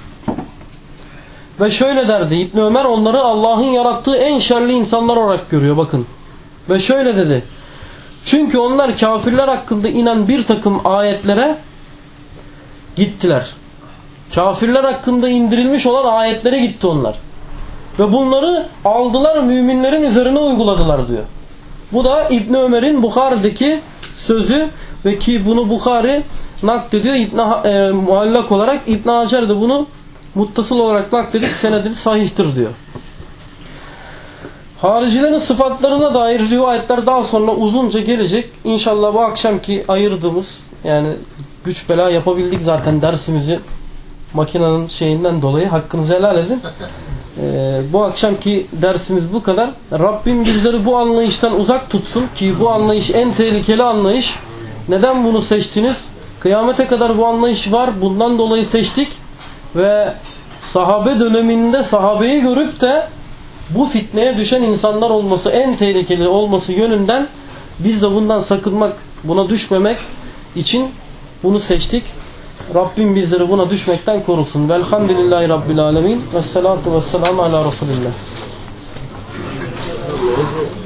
Ve şöyle derdi, İbni Ömer onları Allah'ın yarattığı en şerli insanlar olarak görüyor, bakın. Ve şöyle dedi. Çünkü onlar kafirler hakkında inen bir takım ayetlere gittiler. Kafirler hakkında indirilmiş olan ayetlere gitti onlar. Ve bunları aldılar, müminlerin üzerine uyguladılar diyor. Bu da İbni Ömer'in Bukhari'deki sözü ve ki bunu Bukhari naklediyor muallak olarak. İbn Hacer de bunu muttasıl olarak nakledip senedini sahihtir diyor. Haricilerin sıfatlarına dair rivayetler daha sonra uzunca gelecek. İnşallah bu akşamki ayırdığımız, yani güç bela yapabildik zaten dersimizi makinenin şeyinden dolayı, hakkınızı helal edin. Bu akşamki dersimiz bu kadar. Rabbim bizleri bu anlayıştan uzak tutsun ki bu anlayış en tehlikeli anlayış. Neden bunu seçtiniz? Kıyamete kadar bu anlayış var. Bundan dolayı seçtik. ve sahabe döneminde sahabeyi görüp de bu fitneye düşen insanlar olması, en tehlikeli olması yönünden biz de bundan sakınmak, buna düşmemek için bunu seçtik. Rabbim bizleri buna düşmekten korusun. Velhamdülillahi Rabbil alemin. Vessalatu vesselamu ala Resulillah.